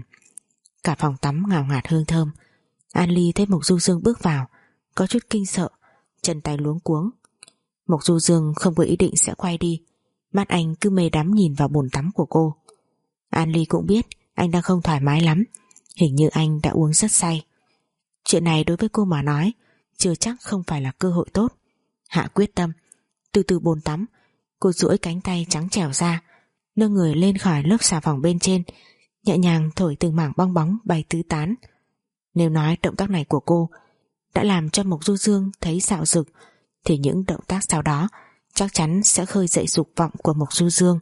Cả phòng tắm ngào ngạt hương thơm. An Ly thấy Mộc Du Dương bước vào, có chút kinh sợ, chân tay luống cuống. Mộc Du Dương không có ý định sẽ quay đi, mắt anh cứ mê đắm nhìn vào bồn tắm của cô. An Ly cũng biết anh đang không thoải mái lắm, hình như anh đã uống rất say. Chuyện này đối với cô mà nói chưa chắc không phải là cơ hội tốt. Hạ quyết tâm, từ từ bồn tắm, cô duỗi cánh tay trắng trẻo ra, nâng người lên khỏi lớp xà phòng bên trên, nhẹ nhàng thổi từng mảng bong bóng bay tứ tán. Nếu nói động tác này của cô đã làm cho Mộc Du Dương thấy xạo rực, thì những động tác sau đó chắc chắn sẽ khơi dậy dục vọng của Mộc Du Dương.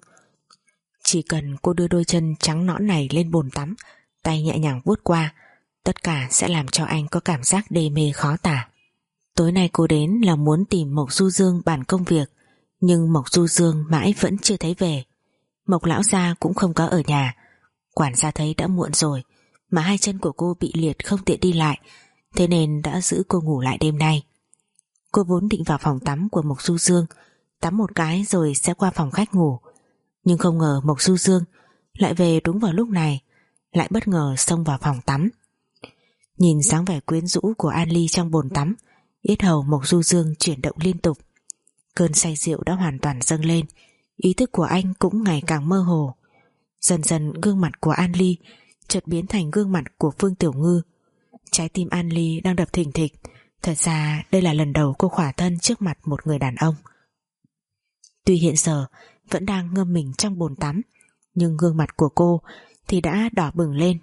Chỉ cần cô đưa đôi chân trắng nõn này lên bồn tắm, tay nhẹ nhàng vuốt qua, tất cả sẽ làm cho anh có cảm giác đê mê khó tả. Tối nay cô đến là muốn tìm Mộc Du Dương bàn công việc, nhưng Mộc Du Dương mãi vẫn chưa thấy về. Mộc lão gia cũng không có ở nhà. Quản gia thấy đã muộn rồi, mà hai chân của cô bị liệt không tiện đi lại, thế nên đã giữ cô ngủ lại đêm nay. Cô vốn định vào phòng tắm của Mộc Du Dương, tắm một cái rồi sẽ qua phòng khách ngủ, nhưng không ngờ Mộc Du Dương lại về đúng vào lúc này, lại bất ngờ xông vào phòng tắm. Nhìn dáng vẻ quyến rũ của An Ly trong bồn tắm, yết hầu Mộc Du Dương chuyển động liên tục. Cơn say rượu đã hoàn toàn dâng lên, ý thức của anh cũng ngày càng mơ hồ. Dần dần gương mặt của An Ly chợt biến thành gương mặt của Phương Tiểu Ngư. Trái tim An Ly đang đập thình thịch. Thật ra đây là lần đầu cô khỏa thân trước mặt một người đàn ông. Tuy hiện giờ vẫn đang ngâm mình trong bồn tắm, nhưng gương mặt của cô thì đã đỏ bừng lên.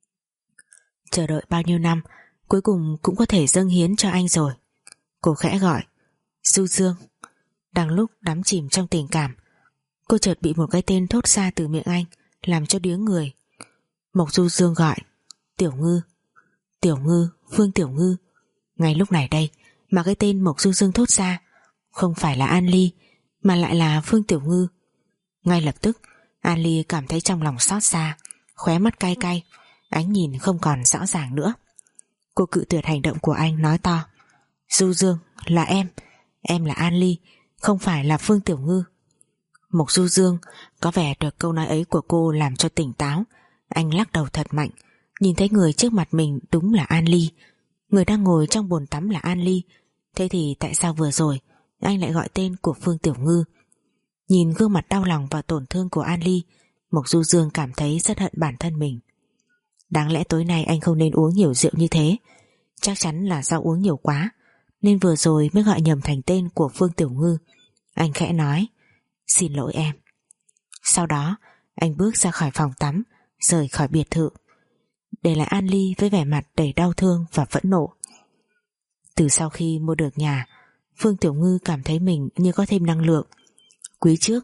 Chờ đợi bao nhiêu năm, cuối cùng cũng có thể dâng hiến cho anh rồi. Cô khẽ gọi: Du Dương. Đang lúc đắm chìm trong tình cảm, cô chợt bị một cái tên thốt ra từ miệng anh làm cho điếng người. Mộc Du Dương gọi: Tiểu Ngư. Tiểu Ngư, Phương Tiểu Ngư. Ngay lúc này đây mà cái tên Mộc Du Dương thốt ra không phải là An Ly, mà lại là Phương Tiểu Ngư. Ngay lập tức An Ly cảm thấy trong lòng xót xa, khóe mắt cay cay, ánh nhìn không còn rõ ràng nữa. Cô cự tuyệt hành động của anh, nói to: Du Dương, là em, em là An Ly, không phải là Phương Tiểu Ngư. Mộc Du Dương có vẻ được câu nói ấy của cô làm cho tỉnh táo. Anh lắc đầu thật mạnh, nhìn thấy người trước mặt mình đúng là An Ly. Người đang ngồi trong bồn tắm là An Ly. Thế thì tại sao vừa rồi anh lại gọi tên của Phương Tiểu Ngư? Nhìn gương mặt đau lòng và tổn thương của An Ly, Mộc Du Dương cảm thấy rất hận bản thân mình. Đáng lẽ tối nay anh không nên uống nhiều rượu như thế, chắc chắn là do uống nhiều quá nên vừa rồi mới gọi nhầm thành tên của Phương Tiểu Ngư. Anh khẽ nói: Xin lỗi em. Sau đó anh bước ra khỏi phòng tắm, rời khỏi biệt thự, để lại An Ly với vẻ mặt đầy đau thương và phẫn nộ. Từ sau khi mua được nhà, Phương Tiểu Ngư cảm thấy mình như có thêm năng lượng. Quý trước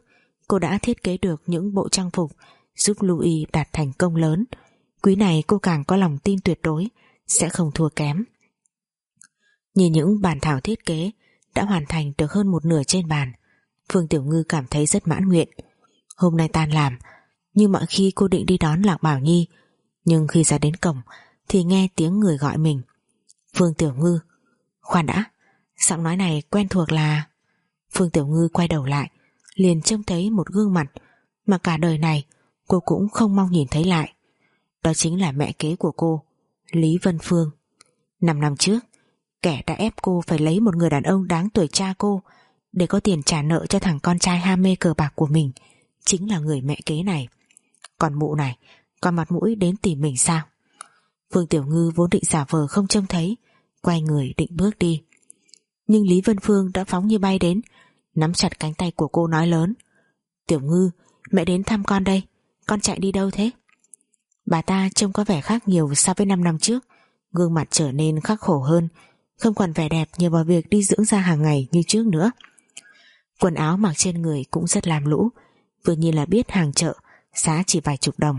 cô đã thiết kế được những bộ trang phục giúp Louis đạt thành công lớn. Quý này cô càng có lòng tin tuyệt đối sẽ không thua kém. Nhìn những bản thảo thiết kế đã hoàn thành được hơn một nửa trên bàn, Phương Tiểu Ngư cảm thấy rất mãn nguyện. Hôm nay tan làm, như mọi khi cô định đi đón Lạc Bảo Nhi, nhưng khi ra đến cổng thì nghe tiếng người gọi mình. Phương Tiểu Ngư. Khoan đã, giọng nói này quen thuộc là... Phương Tiểu Ngư quay đầu lại, liền trông thấy một gương mặt mà cả đời này cô cũng không mong nhìn thấy lại. Đó chính là mẹ kế của cô, Lý Vân Phương. Năm năm trước, kẻ đã ép cô phải lấy một người đàn ông đáng tuổi cha cô để có tiền trả nợ cho thằng con trai ham mê cờ bạc của mình chính là người mẹ kế này. Còn mụ này còn mặt mũi đến tìm mình sao? Phương Tiểu Ngư vốn định giả vờ không trông thấy, quay người định bước đi, nhưng Lý Vân Phương đã phóng như bay đến, nắm chặt cánh tay của cô nói lớn: Tiểu Ngư, mẹ đến thăm con đây. Con chạy đi đâu thế? Bà ta trông có vẻ khác nhiều so với năm năm trước, gương mặt trở nên khắc khổ hơn, không còn vẻ đẹp nhờ vào việc đi dưỡng da hàng ngày như trước nữa. Quần áo mặc trên người cũng rất lam lũ, vừa nhìn là biết hàng chợ, giá chỉ vài chục đồng.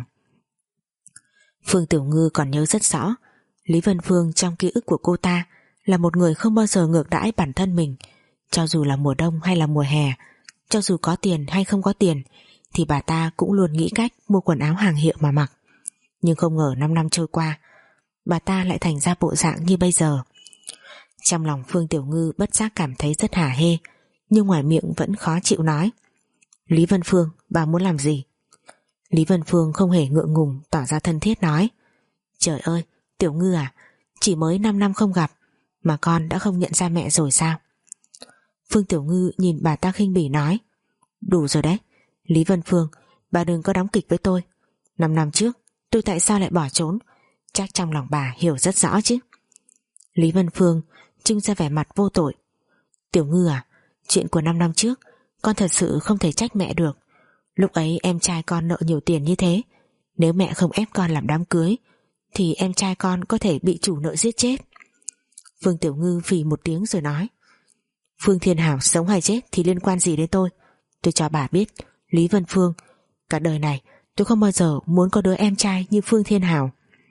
Phương Tiểu Ngư còn nhớ rất rõ, Lý Vân Phương trong ký ức của cô ta là một người không bao giờ ngược đãi bản thân mình. Cho dù là mùa đông hay là mùa hè, cho dù có tiền hay không có tiền, thì bà ta cũng luôn nghĩ cách mua quần áo hàng hiệu mà mặc. Nhưng không ngờ năm năm trôi qua, bà ta lại thành ra bộ dạng như bây giờ. Trong lòng Phương Tiểu Ngư bất giác cảm thấy rất hả hê, nhưng ngoài miệng vẫn khó chịu nói: Lý Vân Phương, bà muốn làm gì? Lý Vân Phương không hề ngượng ngùng, tỏ ra thân thiết nói: Trời ơi, Tiểu Ngư à, chỉ mới năm năm không gặp mà con đã không nhận ra mẹ rồi sao? Phương Tiểu Ngư nhìn bà ta khinh bỉ nói: Đủ rồi đấy, Lý Vân Phương, bà đừng có đóng kịch với tôi. Năm năm trước tôi tại sao lại bỏ trốn, chắc trong lòng bà hiểu rất rõ chứ. Lý Vân Phương trưng ra vẻ mặt vô tội: Tiểu Ngư à, chuyện của năm năm trước con thật sự không thể trách mẹ được. Lúc ấy em trai con nợ nhiều tiền như thế, nếu mẹ không ép con làm đám cưới thì em trai con có thể bị chủ nợ giết chết. Phương Tiểu Ngư phì một tiếng rồi nói: Phương Thiên Hảo sống hay chết thì liên quan gì đến tôi? Tôi cho bà biết, Lý Vân Phương, cả đời này tôi không bao giờ muốn có đứa em trai như Phương Thiên Hảo.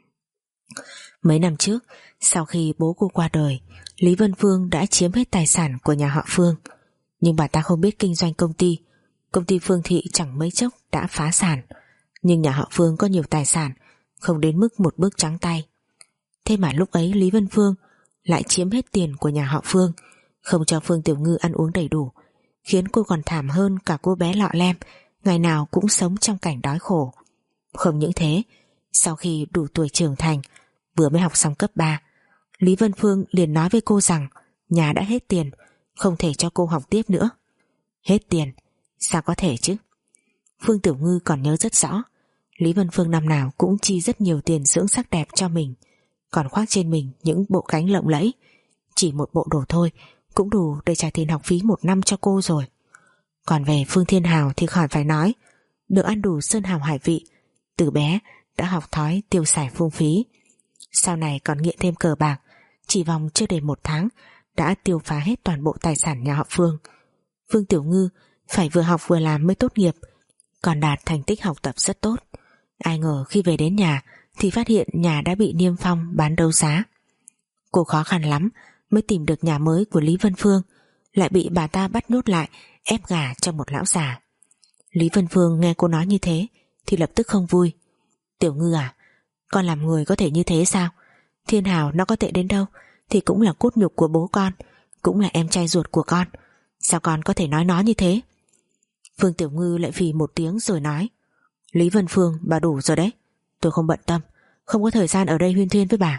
Mấy năm trước, sau khi bố cô qua đời, Lý Vân Phương đã chiếm hết tài sản của nhà họ Phương. Nhưng bà ta không biết kinh doanh công ty. Công ty Phương Thị chẳng mấy chốc đã phá sản, nhưng nhà họ Phương có nhiều tài sản, không đến mức một bước trắng tay. Thế mà lúc ấy Lý Vân Phương lại chiếm hết tiền của nhà họ Phương, không cho Phương Tiểu Ngư ăn uống đầy đủ, khiến cô còn thảm hơn cả cô bé lọ lem, ngày nào cũng sống trong cảnh đói khổ. Không những thế, sau khi đủ tuổi trưởng thành, vừa mới học xong cấp ba, Lý Vân Phương liền nói với cô rằng nhà đã hết tiền, không thể cho cô học tiếp nữa. Hết tiền? Sao có thể chứ? Phương Tiểu Ngư còn nhớ rất rõ, Lý Vân Phương năm nào cũng chi rất nhiều tiền dưỡng sắc đẹp cho mình, còn khoác trên mình những bộ cánh lộng lẫy. Chỉ một bộ đồ thôi cũng đủ để trả tiền học phí một năm cho cô rồi. Còn về Phương Thiên Hào thì khỏi phải nói, được ăn đủ sơn hào hải vị, từ bé đã học thói tiêu xài phung phí. Sau này còn nghiện thêm cờ bạc, chỉ vòng chưa đầy một tháng đã tiêu phá hết toàn bộ tài sản nhà họ Phương. Phương Tiểu Ngư phải vừa học vừa làm mới tốt nghiệp, còn đạt thành tích học tập rất tốt. Ai ngờ khi về đến nhà thì phát hiện nhà đã bị niêm phong bán đấu giá. Cô khó khăn lắm mới tìm được nhà mới của Lý Vân Phương, lại bị bà ta bắt nhốt lại, ép gả cho một lão già. Lý Vân Phương nghe cô nói như thế thì lập tức không vui. Tiểu Ngư à, con làm người có thể như thế sao? Thiên Hào nó có tệ đến đâu thì cũng là cốt nhục của bố con, cũng là em trai ruột của con, sao con có thể nói nó như thế? Phương Tiểu Ngư lại phì một tiếng rồi nói: Lý Vân Phương, bà đủ rồi đấy, tôi không bận tâm, không có thời gian ở đây huyên thuyên với bà.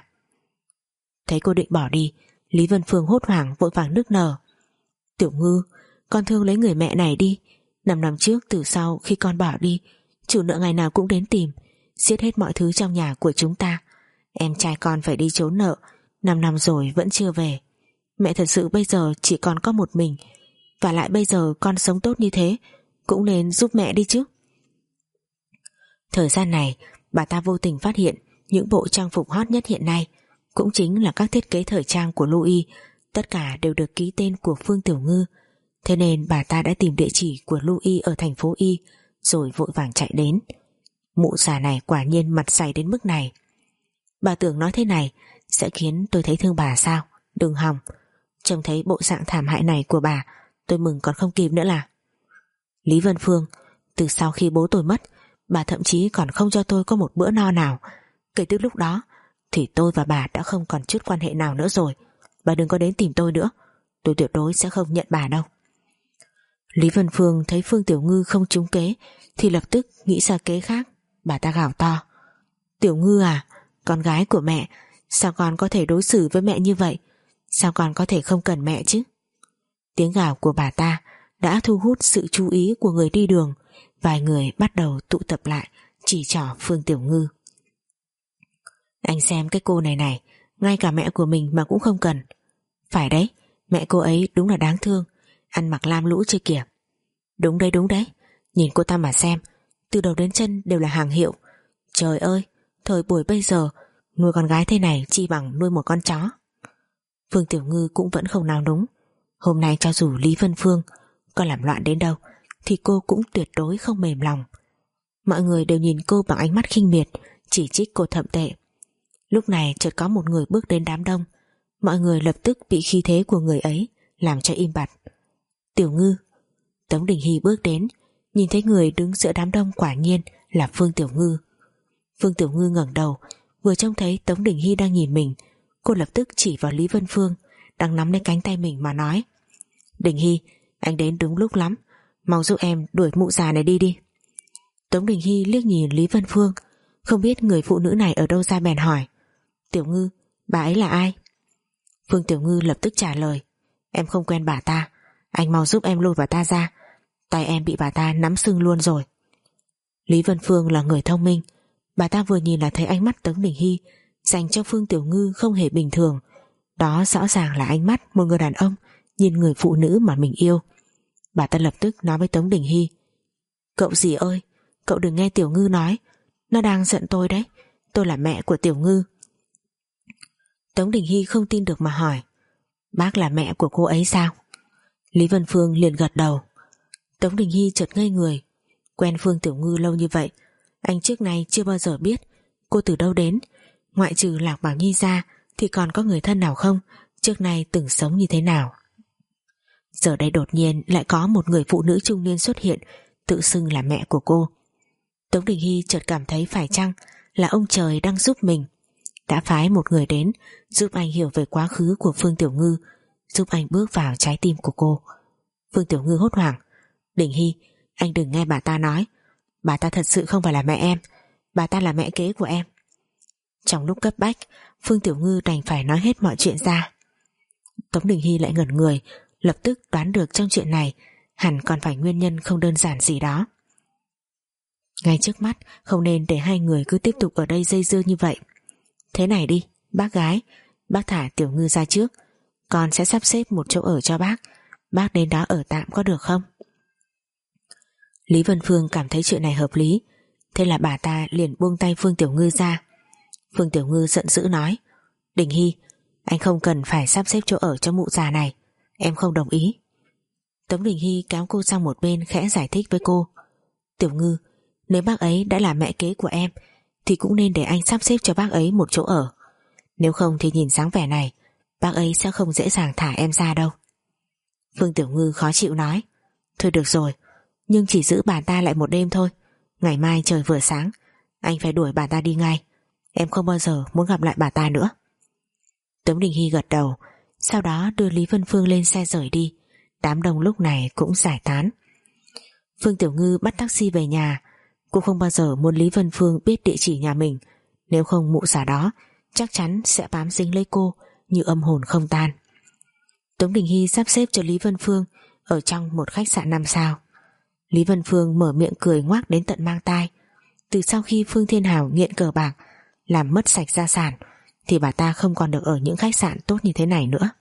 Thấy cô định bỏ đi, Lý Vân Phương hốt hoảng vội vàng nức nở: Tiểu Ngư, con thương lấy người mẹ này đi. Năm năm trước từ sau khi con bỏ đi, chủ nợ ngày nào cũng đến tìm, giết hết mọi thứ trong nhà của chúng ta. Em trai con phải đi trốn nợ, năm năm rồi vẫn chưa về. Mẹ thật sự bây giờ chỉ còn có một mình, và lại bây giờ con sống tốt như thế, cũng nên giúp mẹ đi chứ. Thời gian này, bà ta vô tình phát hiện những bộ trang phục hot nhất hiện nay, cũng chính là các thiết kế thời trang của Louis, tất cả đều được ký tên của Phương Tiểu Ngư. Thế nên bà ta đã tìm địa chỉ của Louis ở thành phố Y rồi vội vàng chạy đến. Mụ già này quả nhiên mặt dày đến mức này. Bà tưởng nói thế này sẽ khiến tôi thấy thương bà sao? Đừng hòng. Trông thấy bộ dạng thảm hại này của bà, tôi mừng còn không kịp nữa là. Lý Vân Phương, từ sau khi bố tôi mất, bà thậm chí còn không cho tôi có một bữa no nào. Kể từ lúc đó thì tôi và bà đã không còn chút quan hệ nào nữa rồi. Bà đừng có đến tìm tôi nữa. Tôi tuyệt đối sẽ không nhận bà đâu. Lý Vân Phương thấy Phương Tiểu Ngư không trúng kế thì lập tức nghĩ ra kế khác. Bà ta gào to: Tiểu Ngư à, con gái của mẹ, sao con có thể đối xử với mẹ như vậy? Sao con có thể không cần mẹ chứ? Tiếng gào của bà ta đã thu hút sự chú ý của người đi đường. Vài người bắt đầu tụ tập lại chỉ trỏ Phương Tiểu Ngư. Anh xem cái cô này này, ngay cả mẹ của mình mà cũng không cần. Phải đấy, mẹ cô ấy đúng là đáng thương, ăn mặc lam lũ chưa kìa. Đúng đấy đúng đấy, nhìn cô ta mà xem, từ đầu đến chân đều là hàng hiệu. Trời ơi, thời buổi bây giờ nuôi con gái thế này chi bằng nuôi một con chó. Phương Tiểu Ngư cũng vẫn không nào đúng. Hôm nay cho dù Lý Vân Phương có làm loạn đến đâu thì cô cũng tuyệt đối không mềm lòng. Mọi người đều nhìn cô bằng ánh mắt khinh miệt, chỉ trích cô thậm tệ. Lúc này chợt có một người bước đến đám đông. Mọi người lập tức bị khí thế của người ấy làm cho im bặt. Tiểu Ngư. Tống Đình Hy bước đến, nhìn thấy người đứng giữa đám đông quả nhiên là Phương Tiểu Ngư. Phương Tiểu Ngư ngẩng đầu, vừa trông thấy Tống Đình Hy đang nhìn mình, cô lập tức chỉ vào Lý Vân Phương đang nắm lấy cánh tay mình mà nói: Đình Hy, anh đến đúng lúc lắm, mau giúp em đuổi mụ già này đi đi. Tống Đình Hy liếc nhìn Lý Vân Phương, không biết người phụ nữ này ở đâu ra bèn hỏi: Tiểu Ngư, bà ấy là ai? Phương Tiểu Ngư lập tức trả lời: Em không quen bà ta, anh mau giúp em lôi bà ta ra, tay em bị bà ta nắm sưng luôn rồi. Lý Vân Phương là người thông minh, bà ta vừa nhìn là thấy ánh mắt Tống Đình Hy dành cho Phương Tiểu Ngư không hề bình thường. Đó rõ ràng là ánh mắt một người đàn ông nhìn người phụ nữ mà mình yêu. Bà ta lập tức nói với Tống Đình Hy: Cậu dì ơi, cậu đừng nghe Tiểu Ngư nói, nó đang giận tôi đấy, tôi là mẹ của Tiểu Ngư. Tống Đình Hy không tin được mà hỏi: Bác là mẹ của cô ấy sao? Lý Vân Phương liền gật đầu. Tống Đình Hy chợt ngây người. Quen Phương Tiểu Ngư lâu như vậy, anh trước nay chưa bao giờ biết cô từ đâu đến. Ngoại trừ Lạc Bảo Nhi ra thì còn có người thân nào không, trước nay từng sống như thế nào. Giờ đây đột nhiên lại có một người phụ nữ trung niên xuất hiện, tự xưng là mẹ của cô. Tống Đình Hy chợt cảm thấy phải chăng là ông trời đang giúp mình, đã phái một người đến giúp anh hiểu về quá khứ của Phương Tiểu Ngư, giúp anh bước vào trái tim của cô. Phương Tiểu Ngư hốt hoảng: Đình Hy, anh đừng nghe bà ta nói, bà ta thật sự không phải là mẹ em, bà ta là mẹ kế của em. Trong lúc cấp bách, Phương Tiểu Ngư đành phải nói hết mọi chuyện ra. Tống Đình Hy lại ngẩn người, lập tức đoán được trong chuyện này hẳn còn phải nguyên nhân không đơn giản gì đó. Ngay trước mắt không nên để hai người cứ tiếp tục ở đây dây dưa như vậy. Thế này đi, bác gái, bác thả Tiểu Ngư ra trước, con sẽ sắp xếp một chỗ ở cho bác, bác đến đó ở tạm có được không? Lý Vân Phương cảm thấy chuyện này hợp lý, thế là bà ta liền buông tay Phương Tiểu Ngư ra. Phương Tiểu Ngư giận dữ nói: Đình Hy, anh không cần phải sắp xếp chỗ ở cho mụ già này, em không đồng ý. Tống Đình Hy kéo cô sang một bên khẽ giải thích với cô: Tiểu Ngư, nếu bác ấy đã là mẹ kế của em thì cũng nên để anh sắp xếp cho bác ấy một chỗ ở, nếu không thì nhìn dáng vẻ này bác ấy sẽ không dễ dàng thả em ra đâu. Phương Tiểu Ngư khó chịu nói: Thôi được rồi, nhưng chỉ giữ bà ta lại một đêm thôi, ngày mai trời vừa sáng anh phải đuổi bà ta đi ngay, em không bao giờ muốn gặp lại bà ta nữa. Tống Đình Hy gật đầu, sau đó đưa Lý Vân Phương lên xe rời đi. Đám đông lúc này cũng giải tán. Phương Tiểu Ngư bắt taxi về nhà. Cô không bao giờ muốn Lý Vân Phương biết địa chỉ nhà mình, nếu không mụ già đó chắc chắn sẽ bám dính lấy cô như âm hồn không tan. Tống Đình Hy sắp xếp cho Lý Vân Phương ở trong một khách sạn năm sao. Lý Vân Phương mở miệng cười ngoác đến tận mang tai. Từ sau khi Phương Thiên Hào nghiện cờ bạc, làm mất sạch gia sản, thì bà ta không còn được ở những khách sạn tốt như thế này nữa.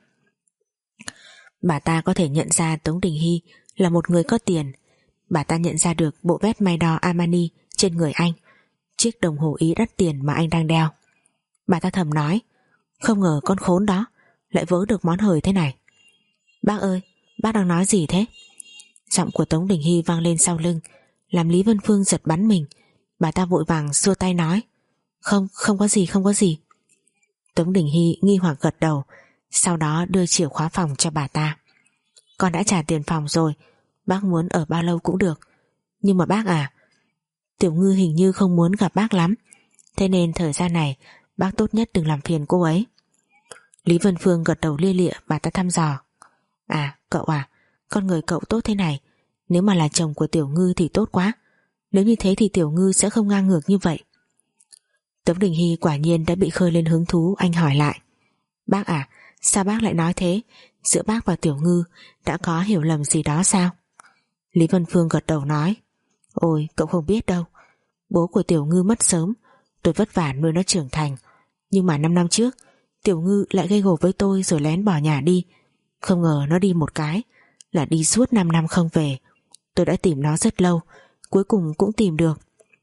Bà ta có thể nhận ra Tống Đình Hy là một người có tiền. Bà ta nhận ra được bộ vest may đo Armani trên người anh, chiếc đồng hồ Ý đắt tiền mà anh đang đeo. Bà ta thầm nói: Không ngờ con khốn đó lại vớ được món hời thế này. Bác ơi, Bác đang nói gì thế? Giọng của Tống Đình Hy vang lên sau lưng, làm Lý Vân Phương giật bắn mình. Bà ta vội vàng xua tay nói: Không, không có gì, không có gì. Tống Đình Hy nghi hoặc gật đầu, sau đó đưa chìa khóa phòng cho bà ta. Con đã trả tiền phòng rồi, bác muốn ở bao lâu cũng được. Nhưng mà bác à, Tiểu Ngư hình như không muốn gặp bác lắm, thế nên thời gian này bác tốt nhất đừng làm phiền cô ấy. Lý Vân Phương gật đầu lia lịa. Bà ta thăm dò: À cậu à, con người cậu tốt thế này, nếu mà là chồng của Tiểu Ngư thì tốt quá. Nếu như thế thì Tiểu Ngư sẽ không ngang ngược như vậy. Tống Đình Hy quả nhiên đã bị khơi lên hứng thú. Anh hỏi lại: Bác à, sao bác lại nói thế? Giữa bác và Tiểu Ngư đã có hiểu lầm gì đó sao? Lý Vân Phương gật đầu nói: Ôi cậu không biết đâu, bố của Tiểu Ngư mất sớm, tôi vất vả nuôi nó trưởng thành. Nhưng mà năm năm trước Tiểu Ngư lại gây gổ với tôi rồi lén bỏ nhà đi. Không ngờ nó đi một cái là đi suốt năm năm không về. Tôi đã tìm nó rất lâu, cuối cùng cũng tìm được.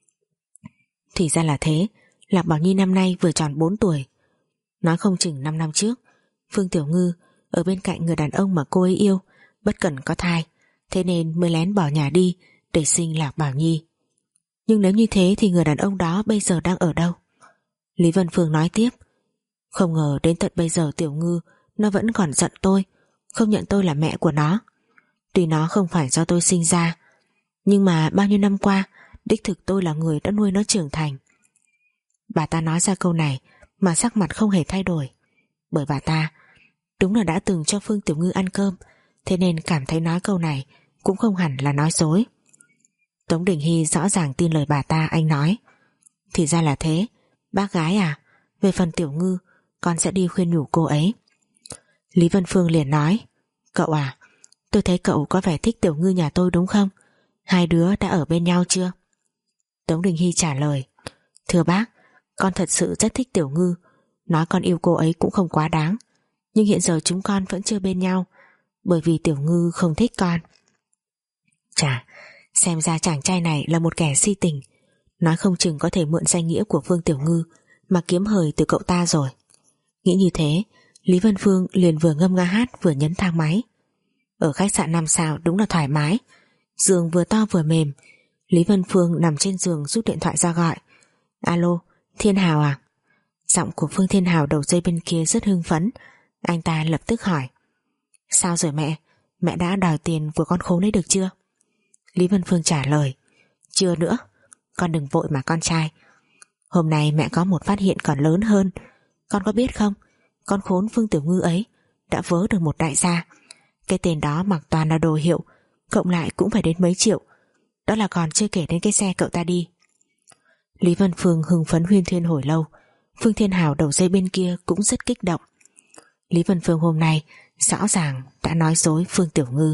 Thì ra là thế. Lạc Bảo Nhi năm nay vừa tròn bốn tuổi. Nói không chừng năm năm trước Phương Tiểu Ngư ở bên cạnh người đàn ông mà cô ấy yêu bất cẩn có thai, thế nên mới lén bỏ nhà đi để sinh Lạc Bảo Nhi. Nhưng nếu như thế thì người đàn ông đó bây giờ đang ở đâu? Lý Vân Phương nói tiếp: Không ngờ đến tận bây giờ Tiểu Ngư nó vẫn còn giận tôi, không nhận tôi là mẹ của nó. Tuy nó không phải do tôi sinh ra, nhưng mà bao nhiêu năm qua đích thực tôi là người đã nuôi nó trưởng thành. Bà ta nói ra câu này mà sắc mặt không hề thay đổi, bởi bà ta đúng là đã từng cho Phương Tiểu Ngư ăn cơm, thế nên cảm thấy nói câu này cũng không hẳn là nói dối. Tống Đình Hy rõ ràng tin lời bà ta. Anh nói: Thì ra là thế, bác gái à, về phần Tiểu Ngư con sẽ đi khuyên nhủ cô ấy. Lý Vân Phương liền nói: Cậu à, tôi thấy cậu có vẻ thích Tiểu Ngư nhà tôi đúng không? Hai đứa đã ở bên nhau chưa? Tống Đình Hy trả lời: Thưa bác, con thật sự rất thích Tiểu Ngư. Nói con yêu cô ấy cũng không quá đáng, nhưng hiện giờ chúng con vẫn chưa bên nhau, bởi vì Tiểu Ngư không thích con. Chà, xem ra chàng trai này là một kẻ si tình, nói không chừng có thể mượn danh nghĩa của Phương Tiểu Ngư mà kiếm hời từ cậu ta rồi. Nghĩ như thế, Lý Vân Phương liền vừa ngâm nga hát vừa nhấn thang máy. Ở khách sạn năm sao đúng là thoải mái, giường vừa to vừa mềm. Lý Vân Phương nằm trên giường rút điện thoại ra gọi: Alo, Thiên Hào à? Giọng của Phương Thiên Hào đầu dây bên kia rất hưng phấn. Anh ta lập tức hỏi: Sao rồi mẹ? Mẹ đã đòi tiền của con khốn ấy được chưa? Lý Vân Phương trả lời: Chưa nữa. Con đừng vội mà con trai. Hôm nay mẹ có một phát hiện còn lớn hơn. Con có biết không, con khốn Phương Tiểu Ngư ấy đã vớ được một đại gia. Cái tên đó mặc toàn là đồ hiệu, cộng lại cũng phải đến mấy triệu. Đó là còn chưa kể đến cái xe cậu ta đi. Lý Vân Phương hưng phấn huyên thuyên hồi lâu. Phương Thiên Hào đầu dây bên kia cũng rất kích động. Lý Vân Phương hôm nay rõ ràng đã nói dối Phương Tiểu Ngư.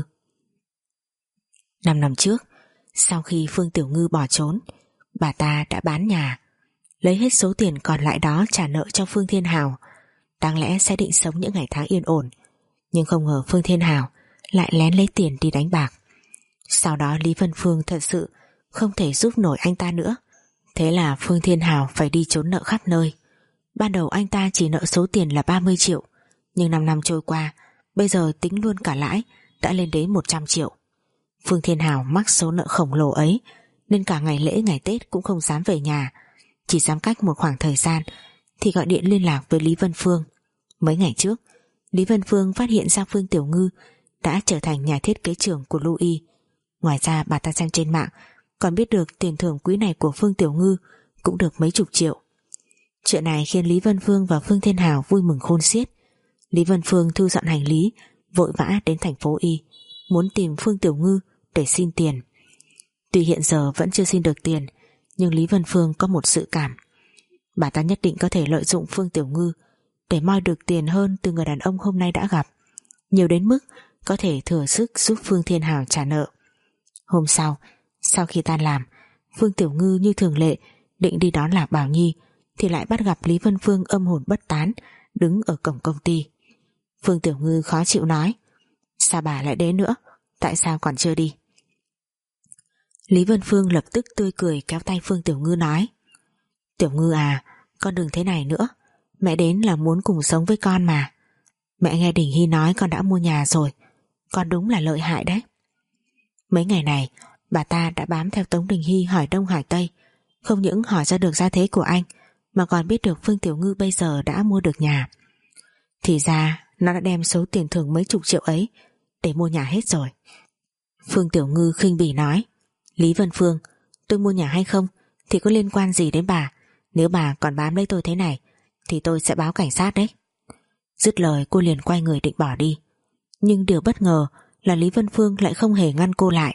Năm năm trước, sau khi Phương Tiểu Ngư bỏ trốn, bà ta đã bán nhà, lấy hết số tiền còn lại đó trả nợ cho Phương Thiên Hào. Đáng lẽ sẽ định sống những ngày tháng yên ổn, nhưng không ngờ Phương Thiên Hào lại lén lấy tiền đi đánh bạc. Sau đó Lý Vân Phương thật sự không thể giúp nổi anh ta nữa, thế là Phương Thiên Hào phải đi trốn nợ khắp nơi. Ban đầu anh ta chỉ nợ số tiền là ba mươi triệu, nhưng năm năm trôi qua, bây giờ tính luôn cả lãi đã lên đến một trăm triệu. Phương Thiên Hào mắc số nợ khổng lồ ấy, nên cả ngày lễ ngày Tết cũng không dám về nhà, chỉ dám cách một khoảng thời gian thì gọi điện liên lạc với Lý Vân Phương. Mấy ngày trước, Lý Vân Phương phát hiện ra Phương Tiểu Ngư đã trở thành nhà thiết kế trưởng của Louis. Ngoài ra bà ta xem trên mạng còn biết được tiền thưởng quý này của Phương Tiểu Ngư cũng được mấy chục triệu. Chuyện này khiến Lý Vân Phương và Phương Thiên Hào vui mừng khôn xiết. Lý Vân Phương thu dọn hành lý, vội vã đến thành phố Y, muốn tìm Phương Tiểu Ngư để xin tiền. Tuy hiện giờ vẫn chưa xin được tiền, nhưng Lý Vân Phương có một dự cảm, bà ta nhất định có thể lợi dụng Phương Tiểu Ngư để moi được tiền hơn từ người đàn ông hôm nay đã gặp, nhiều đến mức có thể thừa sức giúp Phương Thiên Hào trả nợ. Hôm sau, sau khi tan làm, Phương Tiểu Ngư như thường lệ định đi đón Lạc Bảo Nhi thì lại bắt gặp Lý Vân Phương âm hồn bất tán đứng ở cổng công ty. Phương Tiểu Ngư khó chịu nói: Sao bà lại đến nữa? Tại sao còn chưa đi? Lý Vân Phương lập tức tươi cười kéo tay Phương Tiểu Ngư nói: Tiểu Ngư à, con đừng thế này nữa, mẹ đến là muốn cùng sống với con mà. Mẹ nghe Đình Hy nói con đã mua nhà rồi, Con đúng là lợi hại đấy. Mấy ngày này bà ta đã bám theo Tống Đình Hy hỏi đông hỏi tây, không những hỏi ra được gia thế của anh mà còn biết được Phương Tiểu Ngư bây giờ đã mua được nhà. Thì ra nó đã đem số tiền thưởng mấy chục triệu ấy để mua nhà hết rồi. Phương Tiểu Ngư khinh bỉ nói: Lý Vân Phương, tôi mua nhà hay không thì có liên quan gì đến bà. Nếu bà còn bám lấy tôi thế này thì tôi sẽ báo cảnh sát đấy. Dứt lời cô liền quay người định bỏ đi. Nhưng điều bất ngờ là Lý Vân Phương lại không hề ngăn cô lại.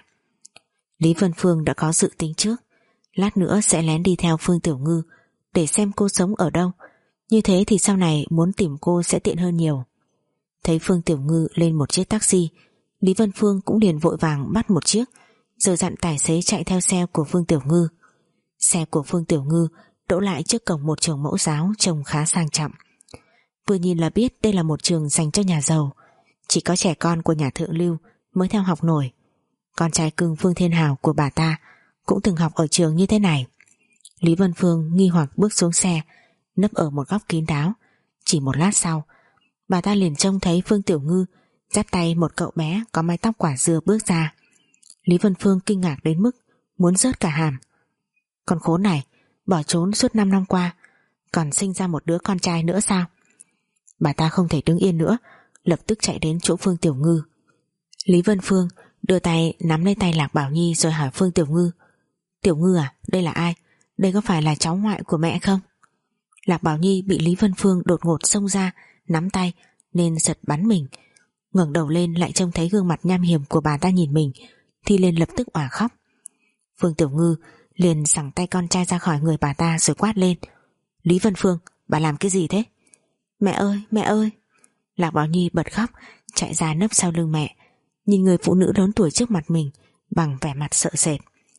Lý Vân Phương đã có dự tính trước, lát nữa sẽ lén đi theo Phương Tiểu Ngư để xem cô sống ở đâu. Như thế thì sau này muốn tìm cô sẽ tiện hơn nhiều. Thấy Phương Tiểu Ngư lên một chiếc taxi, Lý Vân Phương cũng liền vội vàng bắt một chiếc, rồi dặn tài xế chạy theo xe của Phương Tiểu Ngư. Xe của Phương Tiểu Ngư đỗ lại trước cổng một trường mẫu giáo trông khá sang trọng. Vừa nhìn là biết đây là một trường dành cho nhà giàu, chỉ có trẻ con của nhà thượng lưu mới theo học nổi. Con trai cưng Phương Thiên Hào của bà ta cũng từng học ở trường như thế này. Lý Vân Phương nghi hoặc bước xuống xe, nấp ở một góc kín đáo. Chỉ một lát sau, bà ta liền trông thấy Phương Tiểu Ngư dắt tay một cậu bé có mái tóc quả dưa bước ra. Lý Vân Phương kinh ngạc đến mức muốn rớt cả hàm. Con khốn này bỏ trốn suốt năm năm qua, còn sinh ra một đứa con trai nữa sao? Bà ta không thể đứng yên nữa, lập tức chạy đến chỗ Phương Tiểu Ngư. Lý Vân Phương đưa tay nắm lấy tay Lạc Bảo Nhi rồi hỏi Phương Tiểu Ngư: Tiểu Ngư à, đây là ai? Đây có phải là cháu ngoại của mẹ không? Lạc Bảo Nhi bị Lý Vân Phương đột ngột xông ra nắm tay nên giật bắn mình. Ngẩng đầu lên lại trông thấy gương mặt nham hiểm của bà ta nhìn mình thì liền lập tức òa khóc. Phương Tiểu Ngư liền giằng tay con trai ra khỏi người bà ta rồi quát lên: Lý Vân Phương, bà làm cái gì thế? Mẹ ơi, mẹ ơi! Lạc Bảo Nhi bật khóc, chạy ra nấp sau lưng mẹ, nhìn người phụ nữ lớn tuổi trước mặt mình bằng vẻ mặt sợ sệt.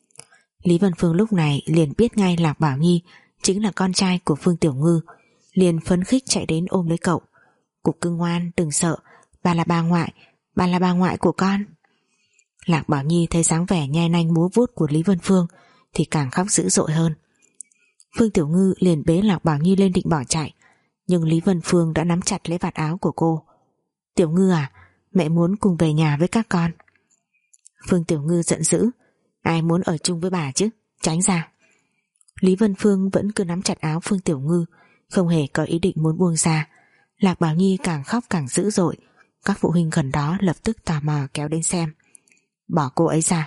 Lý Vân Phương lúc này liền biết ngay Lạc Bảo Nhi chính là con trai của Phương Tiểu Ngư, liền phấn khích chạy đến ôm lấy cậu. Cục cưng ngoan, đừng sợ, bà là bà ngoại, bà là bà ngoại của con. Lạc Bảo Nhi thấy dáng vẻ nhe nanh múa vuốt của Lý Vân Phương thì càng khóc dữ dội hơn. Phương Tiểu Ngư liền bế Lạc Bảo Nhi lên định bỏ chạy, nhưng Lý Vân Phương đã nắm chặt lấy vạt áo của cô. Tiểu Ngư à, mẹ muốn cùng về nhà với các con. Phương Tiểu Ngư giận dữ: Ai muốn ở chung với bà chứ, tránh ra. Lý Vân Phương vẫn cứ nắm chặt áo Phương Tiểu Ngư, không hề có ý định muốn buông ra. Lạc Bảo Nhi càng khóc càng dữ dội. Các phụ huynh gần đó lập tức tò mò kéo đến xem. Bỏ cô ấy ra.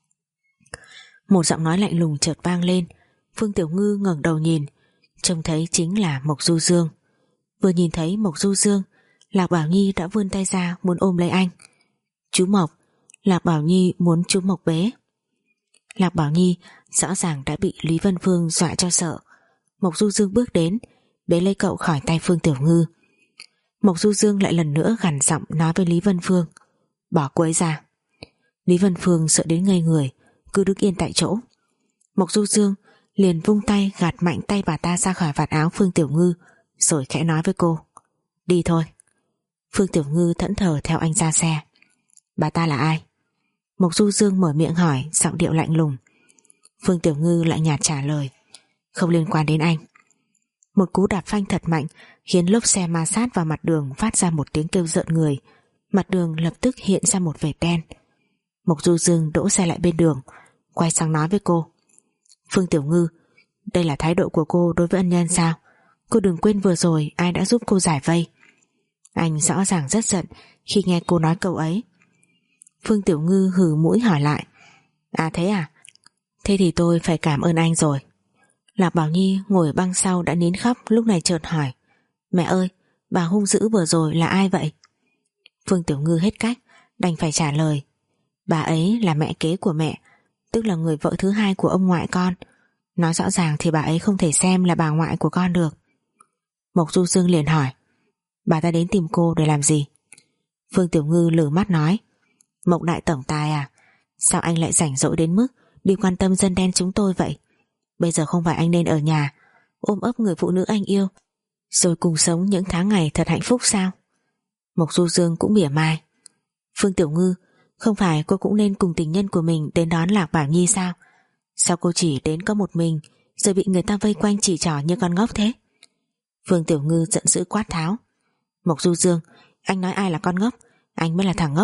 Một giọng nói lạnh lùng chợt vang lên. Phương Tiểu Ngư ngẩng đầu nhìn, trông thấy chính là Mộc Du Dương. Vừa nhìn thấy Mộc Du Dương, Lạc Bảo Nhi đã vươn tay ra muốn ôm lấy anh. Chú Mộc. Lạc Bảo Nhi muốn chú Mộc bế. Lạc Bảo Nhi rõ ràng đã bị Lý Vân Phương dọa cho sợ. Mộc Du Dương bước đến bế lấy cậu khỏi tay Phương Tiểu Ngư. Mộc Du Dương lại lần nữa gằn giọng nói với Lý Vân Phương: Bỏ cô ấy ra. Lý Vân Phương sợ đến ngây người, cứ đứng yên tại chỗ. Mộc Du Dương liền vung tay gạt mạnh tay bà ta ra khỏi vạt áo Phương Tiểu Ngư, rồi khẽ nói với cô: Đi thôi. Phương Tiểu Ngư thẫn thờ theo anh ra xe. Bà ta là ai? Mộc Du Dương mở miệng hỏi, giọng điệu lạnh lùng. Phương Tiểu Ngư lại nhạt trả lời: Không liên quan đến anh. Một cú đạp phanh thật mạnh khiến lốp xe ma sát vào mặt đường phát ra một tiếng kêu rợn người. Mặt đường lập tức hiện ra một vệt đen. Mộc Du Dương đỗ xe lại bên đường, quay sang nói với cô: Phương Tiểu Ngư, đây là thái độ của cô đối với ân nhân sao? Cô đừng quên vừa rồi ai đã giúp cô giải vây. Anh rõ ràng rất giận khi nghe cô nói câu ấy. Phương Tiểu Ngư hừ mũi hỏi lại: À thế à? Thế thì tôi phải cảm ơn anh rồi. Lạc Bảo Nhi ngồi băng sau đã nín khóc, lúc này chợt hỏi: Mẹ ơi, bà hung dữ vừa rồi là ai vậy? Phương Tiểu Ngư hết cách, đành phải trả lời: Bà ấy là mẹ kế của mẹ, tức là người vợ thứ hai của ông ngoại con. Nói rõ ràng thì bà ấy không thể xem là bà ngoại của con được. Mộc Du Dương liền hỏi: Bà ta đến tìm cô để làm gì? Phương Tiểu Ngư lử mắt nói: Mộc đại tổng tài à, sao anh lại rảnh rỗi đến mức đi quan tâm dân đen chúng tôi vậy? Bây giờ không phải anh nên ở nhà ôm ấp người phụ nữ anh yêu rồi cùng sống những tháng ngày thật hạnh phúc sao? Mộc Du Dương cũng mỉa mai: Phương Tiểu Ngư, không phải cô cũng nên cùng tình nhân của mình đến đón Lạc Bảo Nhi sao? Sao cô chỉ đến có một mình rồi bị người ta vây quanh chỉ trỏ như con ngốc thế? Phương Tiểu Ngư giận dữ quát tháo: Mộc Du Dương, anh nói ai là con ngốc? Anh mới là thằng ngốc,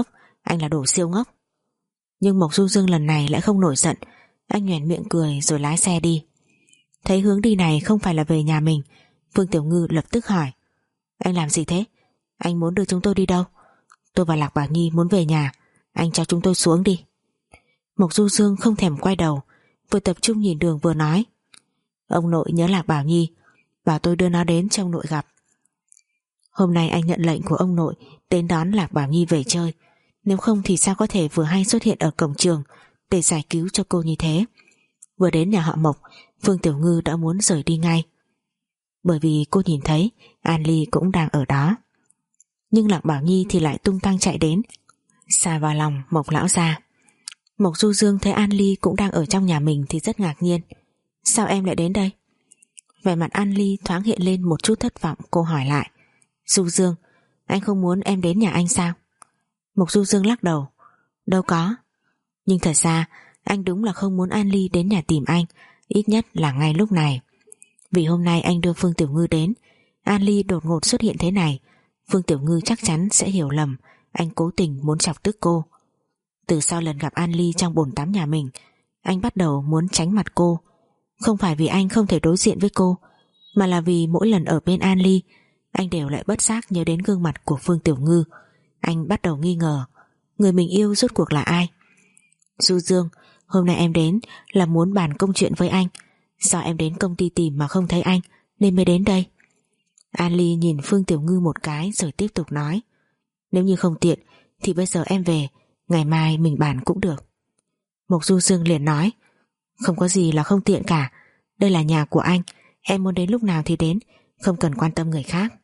Anh là đồ siêu ngốc. Nhưng Mộc Du Dương lần này lại không nổi giận. Anh nhoẻn miệng cười rồi lái xe đi. Thấy hướng đi này không phải là về nhà mình, Phương Tiểu Ngư lập tức hỏi: Anh làm gì thế? Anh muốn đưa chúng tôi đi đâu? Tôi và Lạc Bảo Nhi muốn về nhà, anh cho chúng tôi xuống đi. Mộc Du Dương không thèm quay đầu, vừa tập trung nhìn đường vừa nói: Ông nội nhớ Lạc Bảo Nhi, bảo tôi đưa nó đến cho ông nội gặp. Hôm nay anh nhận lệnh của ông nội đến đón Lạc Bảo Nhi về chơi, nếu không thì sao có thể vừa hay xuất hiện ở cổng trường để giải cứu cho cô như thế. Vừa đến nhà họ Mộc, Phương Tiểu Ngư đã muốn rời đi ngay, bởi vì cô nhìn thấy An Ly cũng đang ở đó. Nhưng Lạc Bảo Nhi thì lại tung tăng chạy đến, xà vào lòng Mộc lão gia. Mộc Du Dương thấy An Ly cũng đang ở trong nhà mình thì rất ngạc nhiên. Sao em lại đến đây? Vẻ mặt An Ly thoáng hiện lên một chút thất vọng. Cô hỏi lại: Du Dương, anh không muốn em đến nhà anh sao? Mộc Du Dương lắc đầu: Đâu có. Nhưng thật ra anh đúng là không muốn An Ly đến nhà tìm anh, ít nhất là ngay lúc này. Vì hôm nay anh đưa Phương Tiểu Ngư đến, An Ly đột ngột xuất hiện thế này, Phương Tiểu Ngư chắc chắn sẽ hiểu lầm anh cố tình muốn chọc tức cô. Từ sau lần gặp An Ly trong bồn tắm nhà mình, anh bắt đầu muốn tránh mặt cô. Không phải vì anh không thể đối diện với cô, mà là vì mỗi lần ở bên An Ly, anh đều lại bất giác nhớ đến gương mặt của Phương Tiểu Ngư. Anh bắt đầu nghi ngờ người mình yêu rốt cuộc là ai. Du Dương, hôm nay em đến là muốn bàn công chuyện với anh. Sao em đến công ty tìm mà không thấy anh, nên mới đến đây? An Ly nhìn Phương Tiểu Ngư một cái rồi tiếp tục nói: Nếu như không tiện thì bây giờ em về, ngày mai mình bàn cũng được. Mộc Du Dương liền nói: Không có gì là không tiện cả, đây là nhà của anh, em muốn đến lúc nào thì đến, không cần quan tâm người khác.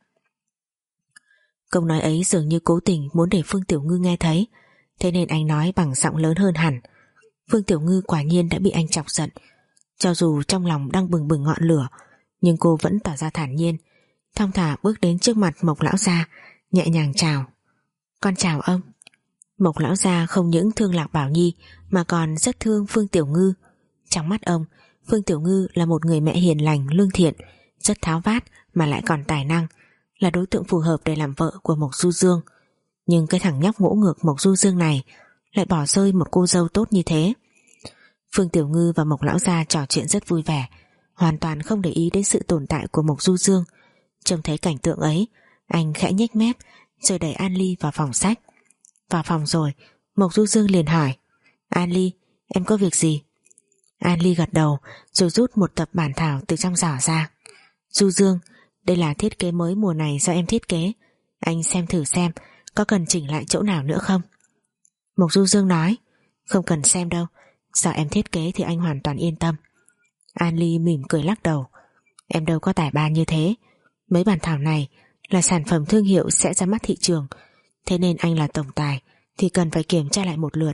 Câu nói ấy dường như cố tình muốn để Phương Tiểu Ngư nghe thấy, thế nên anh nói bằng giọng lớn hơn hẳn. Phương Tiểu Ngư quả nhiên đã bị anh chọc giận. Cho dù trong lòng đang bừng bừng ngọn lửa, nhưng cô vẫn tỏ ra thản nhiên, thong thả bước đến trước mặt Mộc lão gia, nhẹ nhàng chào: Con chào ông. Mộc lão gia không những thương Lạc Bảo Nhi mà còn rất thương Phương Tiểu Ngư. Trong mắt ông, Phương Tiểu Ngư là một người mẹ hiền lành lương thiện, rất tháo vát mà lại còn tài năng, là đối tượng phù hợp để làm vợ của Mộc Du Dương. Nhưng cái thằng nhóc ngỗ ngược Mộc Du Dương này lại bỏ rơi một cô dâu tốt như thế. Phương Tiểu Ngư và Mộc lão gia trò chuyện rất vui vẻ, hoàn toàn không để ý đến sự tồn tại của Mộc Du Dương. Trông thấy cảnh tượng ấy, anh khẽ nhếch mép rồi đẩy An Ly vào phòng sách. Vào phòng rồi, Mộc Du Dương liền hỏi: An Ly, em có việc gì? An Ly gật đầu rồi rút một tập bản thảo từ trong giỏ ra. Du Dương, đây là thiết kế mới mùa này do em thiết kế, anh xem thử xem có cần chỉnh lại chỗ nào nữa không? Mộc Du Dương nói: Không cần xem đâu, do em thiết kế thì anh hoàn toàn yên tâm. An Ly mỉm cười lắc đầu: Em đâu có tài ba như thế, mấy bản thảo này là sản phẩm thương hiệu sẽ ra mắt thị trường, thế nên anh là tổng tài thì cần phải kiểm tra lại một lượt.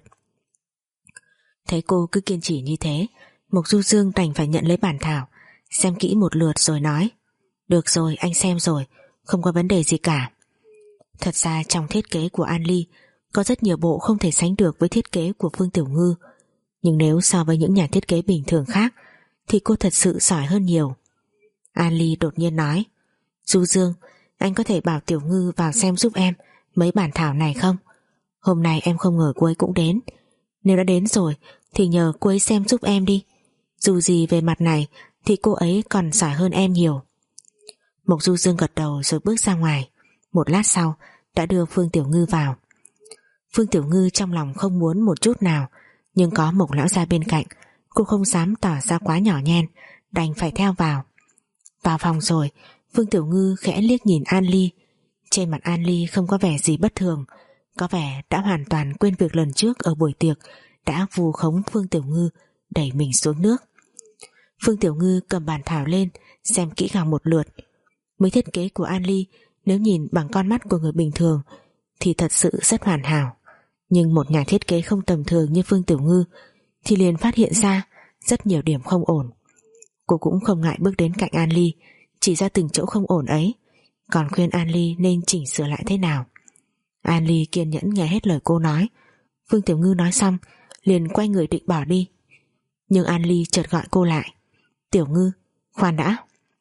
Thấy cô cứ kiên trì như thế, Mộc Du Dương đành phải nhận lấy bản thảo, xem kỹ một lượt rồi nói: Được rồi, anh xem rồi, không có vấn đề gì cả. Thật ra trong thiết kế của An Ly có rất nhiều bộ không thể sánh được với thiết kế của Phương Tiểu Ngư, nhưng nếu so với những nhà thiết kế bình thường khác thì cô thật sự giỏi hơn nhiều. An Ly đột nhiên nói: Du Dương, anh có thể bảo Tiểu Ngư vào xem giúp em mấy bản thảo này không? Hôm nay em không ngờ cô ấy cũng đến, nếu đã đến rồi thì nhờ cô ấy xem giúp em đi, dù gì về mặt này thì cô ấy còn giỏi hơn em nhiều. Mộc Du Dương gật đầu rồi bước ra ngoài, một lát sau đã đưa Phương Tiểu Ngư vào. Phương Tiểu Ngư trong lòng không muốn một chút nào, nhưng có Mộc lão gia bên cạnh, cô không dám tỏ ra quá nhỏ nhen, đành phải theo vào. Vào phòng rồi, Phương Tiểu Ngư khẽ liếc nhìn An Ly. Trên mặt An Ly không có vẻ gì bất thường, có vẻ đã hoàn toàn quên việc lần trước ở buổi tiệc đã vu khống Phương Tiểu Ngư đẩy mình xuống nước. Phương Tiểu Ngư cầm bản thảo lên xem kỹ càng một lượt. Mấy thiết kế của An Ly nếu nhìn bằng con mắt của người bình thường thì thật sự rất hoàn hảo, nhưng một nhà thiết kế không tầm thường như Phương Tiểu Ngư thì liền phát hiện ra rất nhiều điểm không ổn. Cô cũng không ngại bước đến cạnh An Ly, chỉ ra từng chỗ không ổn ấy, còn khuyên An Ly nên chỉnh sửa lại thế nào. An Ly kiên nhẫn nghe hết lời cô nói. Phương Tiểu Ngư nói xong liền quay người định bỏ đi, nhưng An Ly chợt gọi cô lại: Tiểu Ngư, khoan đã.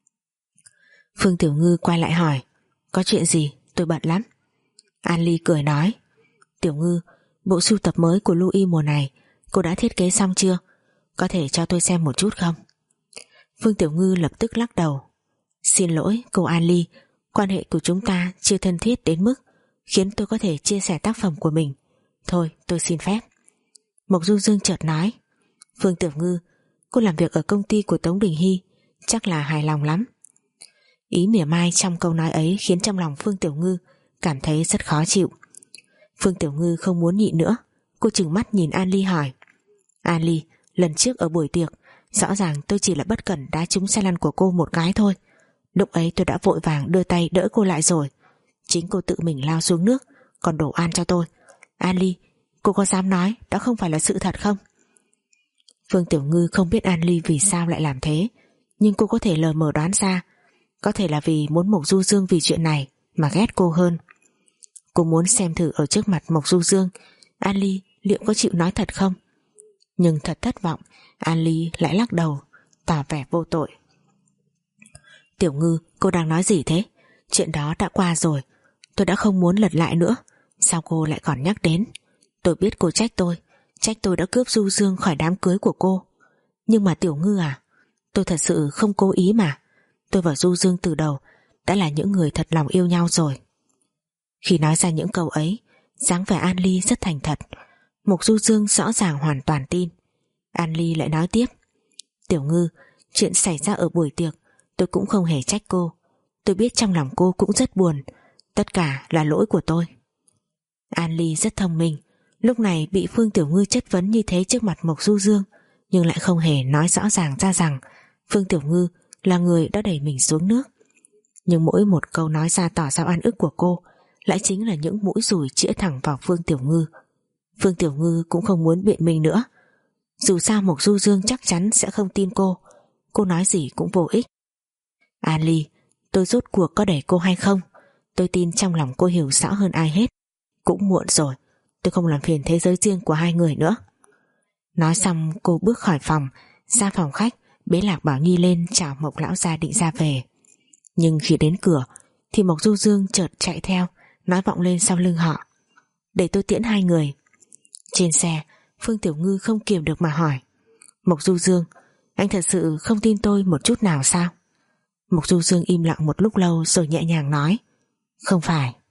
Phương Tiểu Ngư quay lại hỏi: Có chuyện gì, tôi bận lắm. An Ly cười nói: Tiểu Ngư, Bộ sưu tập mới của Louis mùa này cô đã thiết kế xong chưa? Có thể cho tôi xem một chút không? Phương Tiểu Ngư lập tức lắc đầu. Xin lỗi cô An Ly, quan hệ của chúng ta chưa thân thiết đến mức khiến tôi có thể chia sẻ tác phẩm của mình. Thôi tôi xin phép. Mộc Du Dương chợt nói, Phương Tiểu Ngư, cô làm việc ở công ty của Tống Đình Hy chắc là hài lòng lắm. Ý mỉa mai trong câu nói ấy khiến trong lòng Phương Tiểu Ngư cảm thấy rất khó chịu. Phương Tiểu Ngư không muốn nhịn nữa, cô trừng mắt nhìn An Ly hỏi, An Ly, lần trước ở buổi tiệc rõ ràng tôi chỉ là bất cẩn đá trúng xe lăn của cô một cái thôi. Lúc ấy tôi đã vội vàng đưa tay đỡ cô lại rồi. Chính cô tự mình lao xuống nước còn đổ oan cho tôi. An Ly, cô có dám nói đó không phải là sự thật không? Phương Tiểu Ngư không biết An Ly vì sao lại làm thế, nhưng cô có thể lờ mờ đoán ra. Có thể là vì muốn Mộc Du Dương vì chuyện này mà ghét cô hơn. Cô muốn xem thử ở trước mặt Mộc Du Dương An Ly liệu có chịu nói thật không. Nhưng thật thất vọng, An Ly lại lắc đầu tỏ vẻ vô tội. Tiểu Ngư, cô đang nói gì thế? Chuyện đó đã qua rồi, tôi đã không muốn lật lại nữa. Sao cô lại còn nhắc đến? Tôi biết cô trách tôi, trách tôi đã cướp Du Dương khỏi đám cưới của cô. Nhưng mà Tiểu Ngư à, tôi thật sự không cố ý mà. Tôi và Du Dương từ đầu đã là những người thật lòng yêu nhau rồi. Khi nói ra những câu ấy, dáng vẻ An Ly rất thành thật. Mộc Du Dương rõ ràng hoàn toàn tin. An Ly lại nói tiếp, Tiểu Ngư, chuyện xảy ra ở buổi tiệc tôi cũng không hề trách cô. Tôi biết trong lòng cô cũng rất buồn. Tất cả là lỗi của tôi. An Ly rất thông minh, lúc này bị Phương Tiểu Ngư chất vấn như thế trước mặt Mộc Du Dương, nhưng lại không hề nói rõ ràng ra rằng Phương Tiểu Ngư là người đã đẩy mình xuống nước. Nhưng mỗi một câu nói ra tỏ ra oan ức của cô lại chính là những mũi dùi chĩa thẳng vào Phương Tiểu Ngư. Phương Tiểu Ngư cũng không muốn biện minh nữa. Dù sao Mộc Du Dương chắc chắn sẽ không tin cô. Cô nói gì cũng vô ích. An Ly, tôi rốt cuộc có đẩy cô hay không? Tôi tin trong lòng cô hiểu rõ hơn ai hết. Cũng muộn rồi, tôi không làm phiền thế giới riêng của hai người nữa. Nói xong cô bước khỏi phòng, ra phòng khách, bế Lạc Bảo Nhi lên chào Mộc lão gia định ra về. Nhưng khi đến cửa thì Mộc Du Dương chợt chạy theo, nói vọng lên sau lưng họ, để tôi tiễn hai người. Trên xe, Phương Tiểu Ngư không kiềm được mà hỏi, Mộc Du Dương, anh thật sự không tin tôi một chút nào sao? Mộc Du Dương im lặng một lúc lâu rồi nhẹ nhàng nói, không phải.